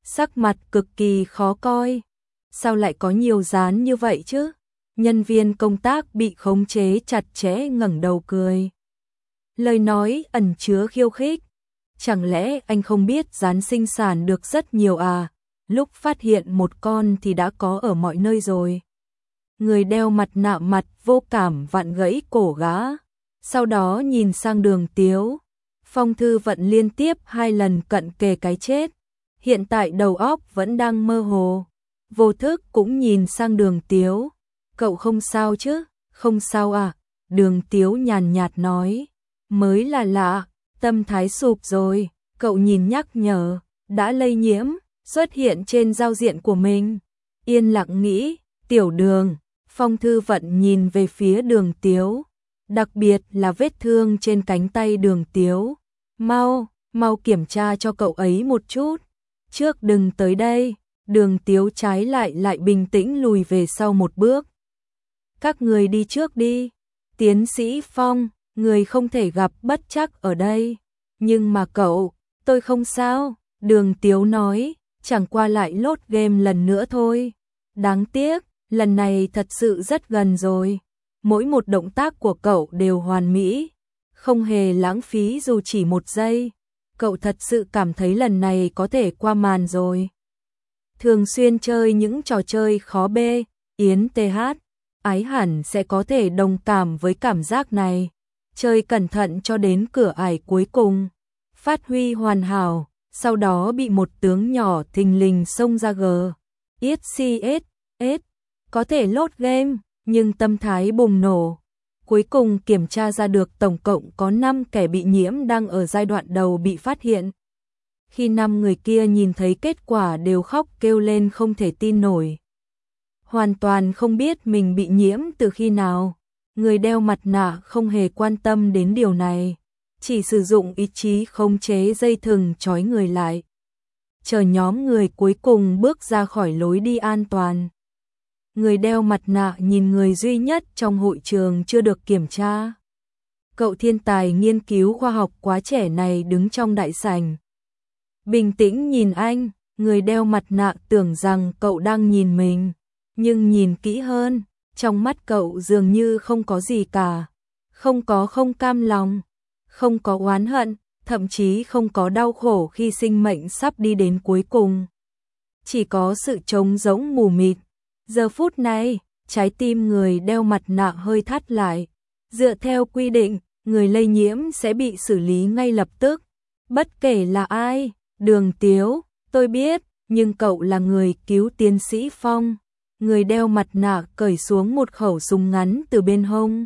sắc mặt cực kỳ khó coi. Sao lại có nhiều dán như vậy chứ? Nhân viên công tác bị khống chế chặt chẽ ngẩng đầu cười. Lời nói ẩn chứa khiêu khích. Chẳng lẽ anh không biết dán sinh sản được rất nhiều à? Lúc phát hiện một con thì đã có ở mọi nơi rồi. Người đeo mặt nạ mặt vô cảm vặn gãy cổ gã. Sau đó nhìn sang Đường Tiếu. Phong Thư Vận liên tiếp 2 lần cận kề cái chết. Hiện tại đầu óc vẫn đang mơ hồ. Vô thức cũng nhìn sang Đường Tiếu. Cậu không sao chứ? Không sao à? Đường Tiếu nhàn nhạt nói. Mới là lạ, tâm thái sụp rồi. Cậu nhìn nhắc nhở, đã lây nhiễm, xuất hiện trên giao diện của mình. Yên lặng nghĩ, Tiểu Đường. Phong Thư Vận nhìn về phía Đường Tiếu. Đặc biệt là vết thương trên cánh tay Đường Tiếu. Mau kiểm tra cho cậu ấy một chút. Trước đừng tới đây. Đường Tiếu trái lại bình tĩnh lùi về sau một bước. Các người đi trước đi. Tiến sĩ Phong, người không thể gặp bất trắc ở đây. Nhưng mà cậu, tôi không sao. Đường Tiếu nói, chẳng qua lại lốt game lần nữa thôi. Đáng tiếc, lần này thật sự rất gần rồi. Mỗi một động tác của cậu đều hoàn mỹ. Không hề lãng phí dù chỉ một giây. Cậu thật sự cảm thấy lần này có thể qua màn rồi. Thường xuyên chơi những trò chơi khó bê, Yến TH, ái hẳn sẽ có thể đồng cảm với cảm giác này. Chơi cẩn thận cho đến cửa ải cuối cùng. Phát huy hoàn hảo, sau đó bị một tướng nhỏ thình lình xông ra g. ISCS, có thể lốt game, nhưng tâm thái bùng nổ. Cuối cùng kiểm tra ra được tổng cộng có 5 kẻ bị nhiễm đang ở giai đoạn đầu bị phát hiện. Khi 5 người kia nhìn thấy kết quả đều khóc kêu lên không thể tin nổi. Hoàn toàn không biết mình bị nhiễm từ khi nào. Người đeo mặt nạ không hề quan tâm đến điều này. Chỉ sử dụng ý chí khống chế dây thừng trói người lại. Chờ nhóm người cuối cùng bước ra khỏi lối đi an toàn. Người đeo mặt nạ nhìn người duy nhất trong hội trường chưa được kiểm tra. Cậu thiên tài nghiên cứu khoa học quá trẻ này đứng trong đại sảnh. Bình tĩnh nhìn anh, người đeo mặt nạ tưởng rằng cậu đang nhìn mình. Nhưng nhìn kỹ hơn, trong mắt cậu dường như không có gì cả. Không có không cam lòng, không có oán hận, thậm chí không có đau khổ khi sinh mệnh sắp đi đến cuối cùng. Chỉ có sự trống rỗng mù mịt. Giờ phút này, trái tim người đeo mặt nạ hơi thắt lại. Dựa theo quy định, người lây nhiễm sẽ bị xử lý ngay lập tức. Bất kể là ai, Đường Tiếu, tôi biết, nhưng cậu là người cứu tiến sĩ Phong. Người đeo mặt nạ cởi xuống một khẩu súng ngắn từ bên hông.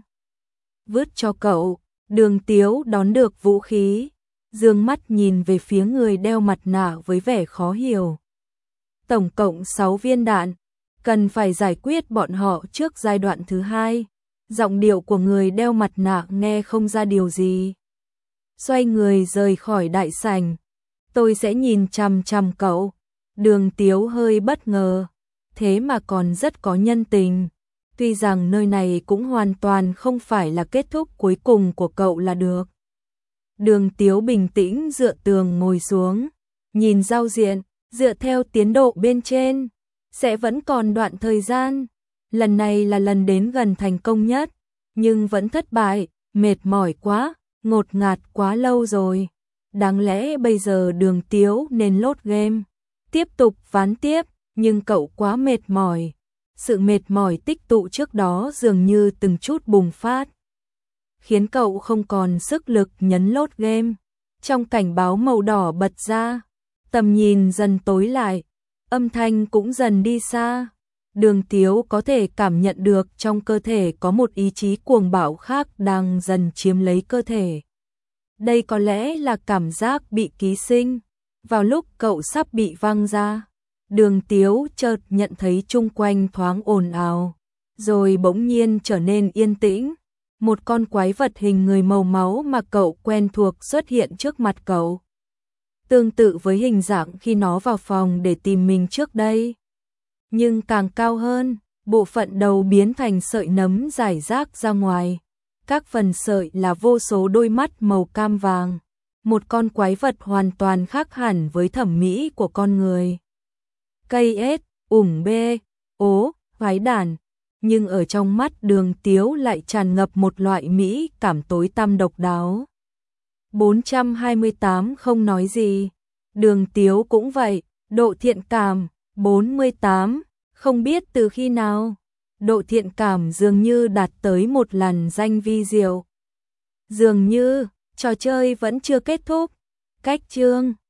Vứt cho cậu, Đường Tiếu đón được vũ khí. Dương mắt nhìn về phía người đeo mặt nạ với vẻ khó hiểu. Tổng cộng 6 viên đạn. Cần phải giải quyết bọn họ trước giai đoạn thứ 2. Giọng điệu của người đeo mặt nạ nghe không ra điều gì. Xoay người rời khỏi đại sảnh. Tôi sẽ nhìn chằm chằm cậu. Đường Tiếu hơi bất ngờ. Thế mà còn rất có nhân tình. Tuy rằng nơi này cũng hoàn toàn không phải là kết thúc cuối cùng của cậu là được. Đường Tiếu bình tĩnh dựa tường ngồi xuống. Nhìn giao diện, dựa theo tiến độ bên trên. Sẽ vẫn còn đoạn thời gian. Lần này là lần đến gần thành công nhất. Nhưng vẫn thất bại, mệt mỏi quá, ngột ngạt quá lâu rồi. Đáng lẽ bây giờ Đường Tiếu nên lốt game. Tiếp tục ván tiếp, nhưng cậu quá mệt mỏi. Sự mệt mỏi tích tụ trước đó dường như từng chút bùng phát. Khiến cậu không còn sức lực nhấn lốt game. Trong cảnh báo màu đỏ bật ra, tầm nhìn dần tối lại. Âm thanh cũng dần đi xa. Đường Tiếu có thể cảm nhận được trong cơ thể có một ý chí cuồng bạo khác đang dần chiếm lấy cơ thể. Đây có lẽ là cảm giác bị ký sinh. Vào lúc cậu sắp bị văng ra, Đường Tiếu chợt nhận thấy chung quanh thoáng ồn ào, rồi bỗng nhiên trở nên yên tĩnh. Một con quái vật hình người màu máu mà cậu quen thuộc xuất hiện trước mặt cậu. Tương tự với hình dạng khi nó vào phòng để tìm mình trước đây. Nhưng càng cao hơn, bộ phận đầu biến thành sợi nấm rải rác ra ngoài. Các phần sợi là vô số đôi mắt màu cam vàng. Một con quái vật hoàn toàn khác hẳn với thẩm mỹ của con người. cây S, bê, ố, quái đản. Nhưng ở trong mắt Đường Tiếu lại tràn ngập một loại mỹ cảm tối tăm độc đáo. 428 không nói gì. Đường Tiếu cũng vậy. Độ thiện cảm 48. Không biết từ khi nào, độ thiện cảm dường như đạt tới một làn danh vi diệu. Dường như trò chơi vẫn chưa kết thúc. Cách chương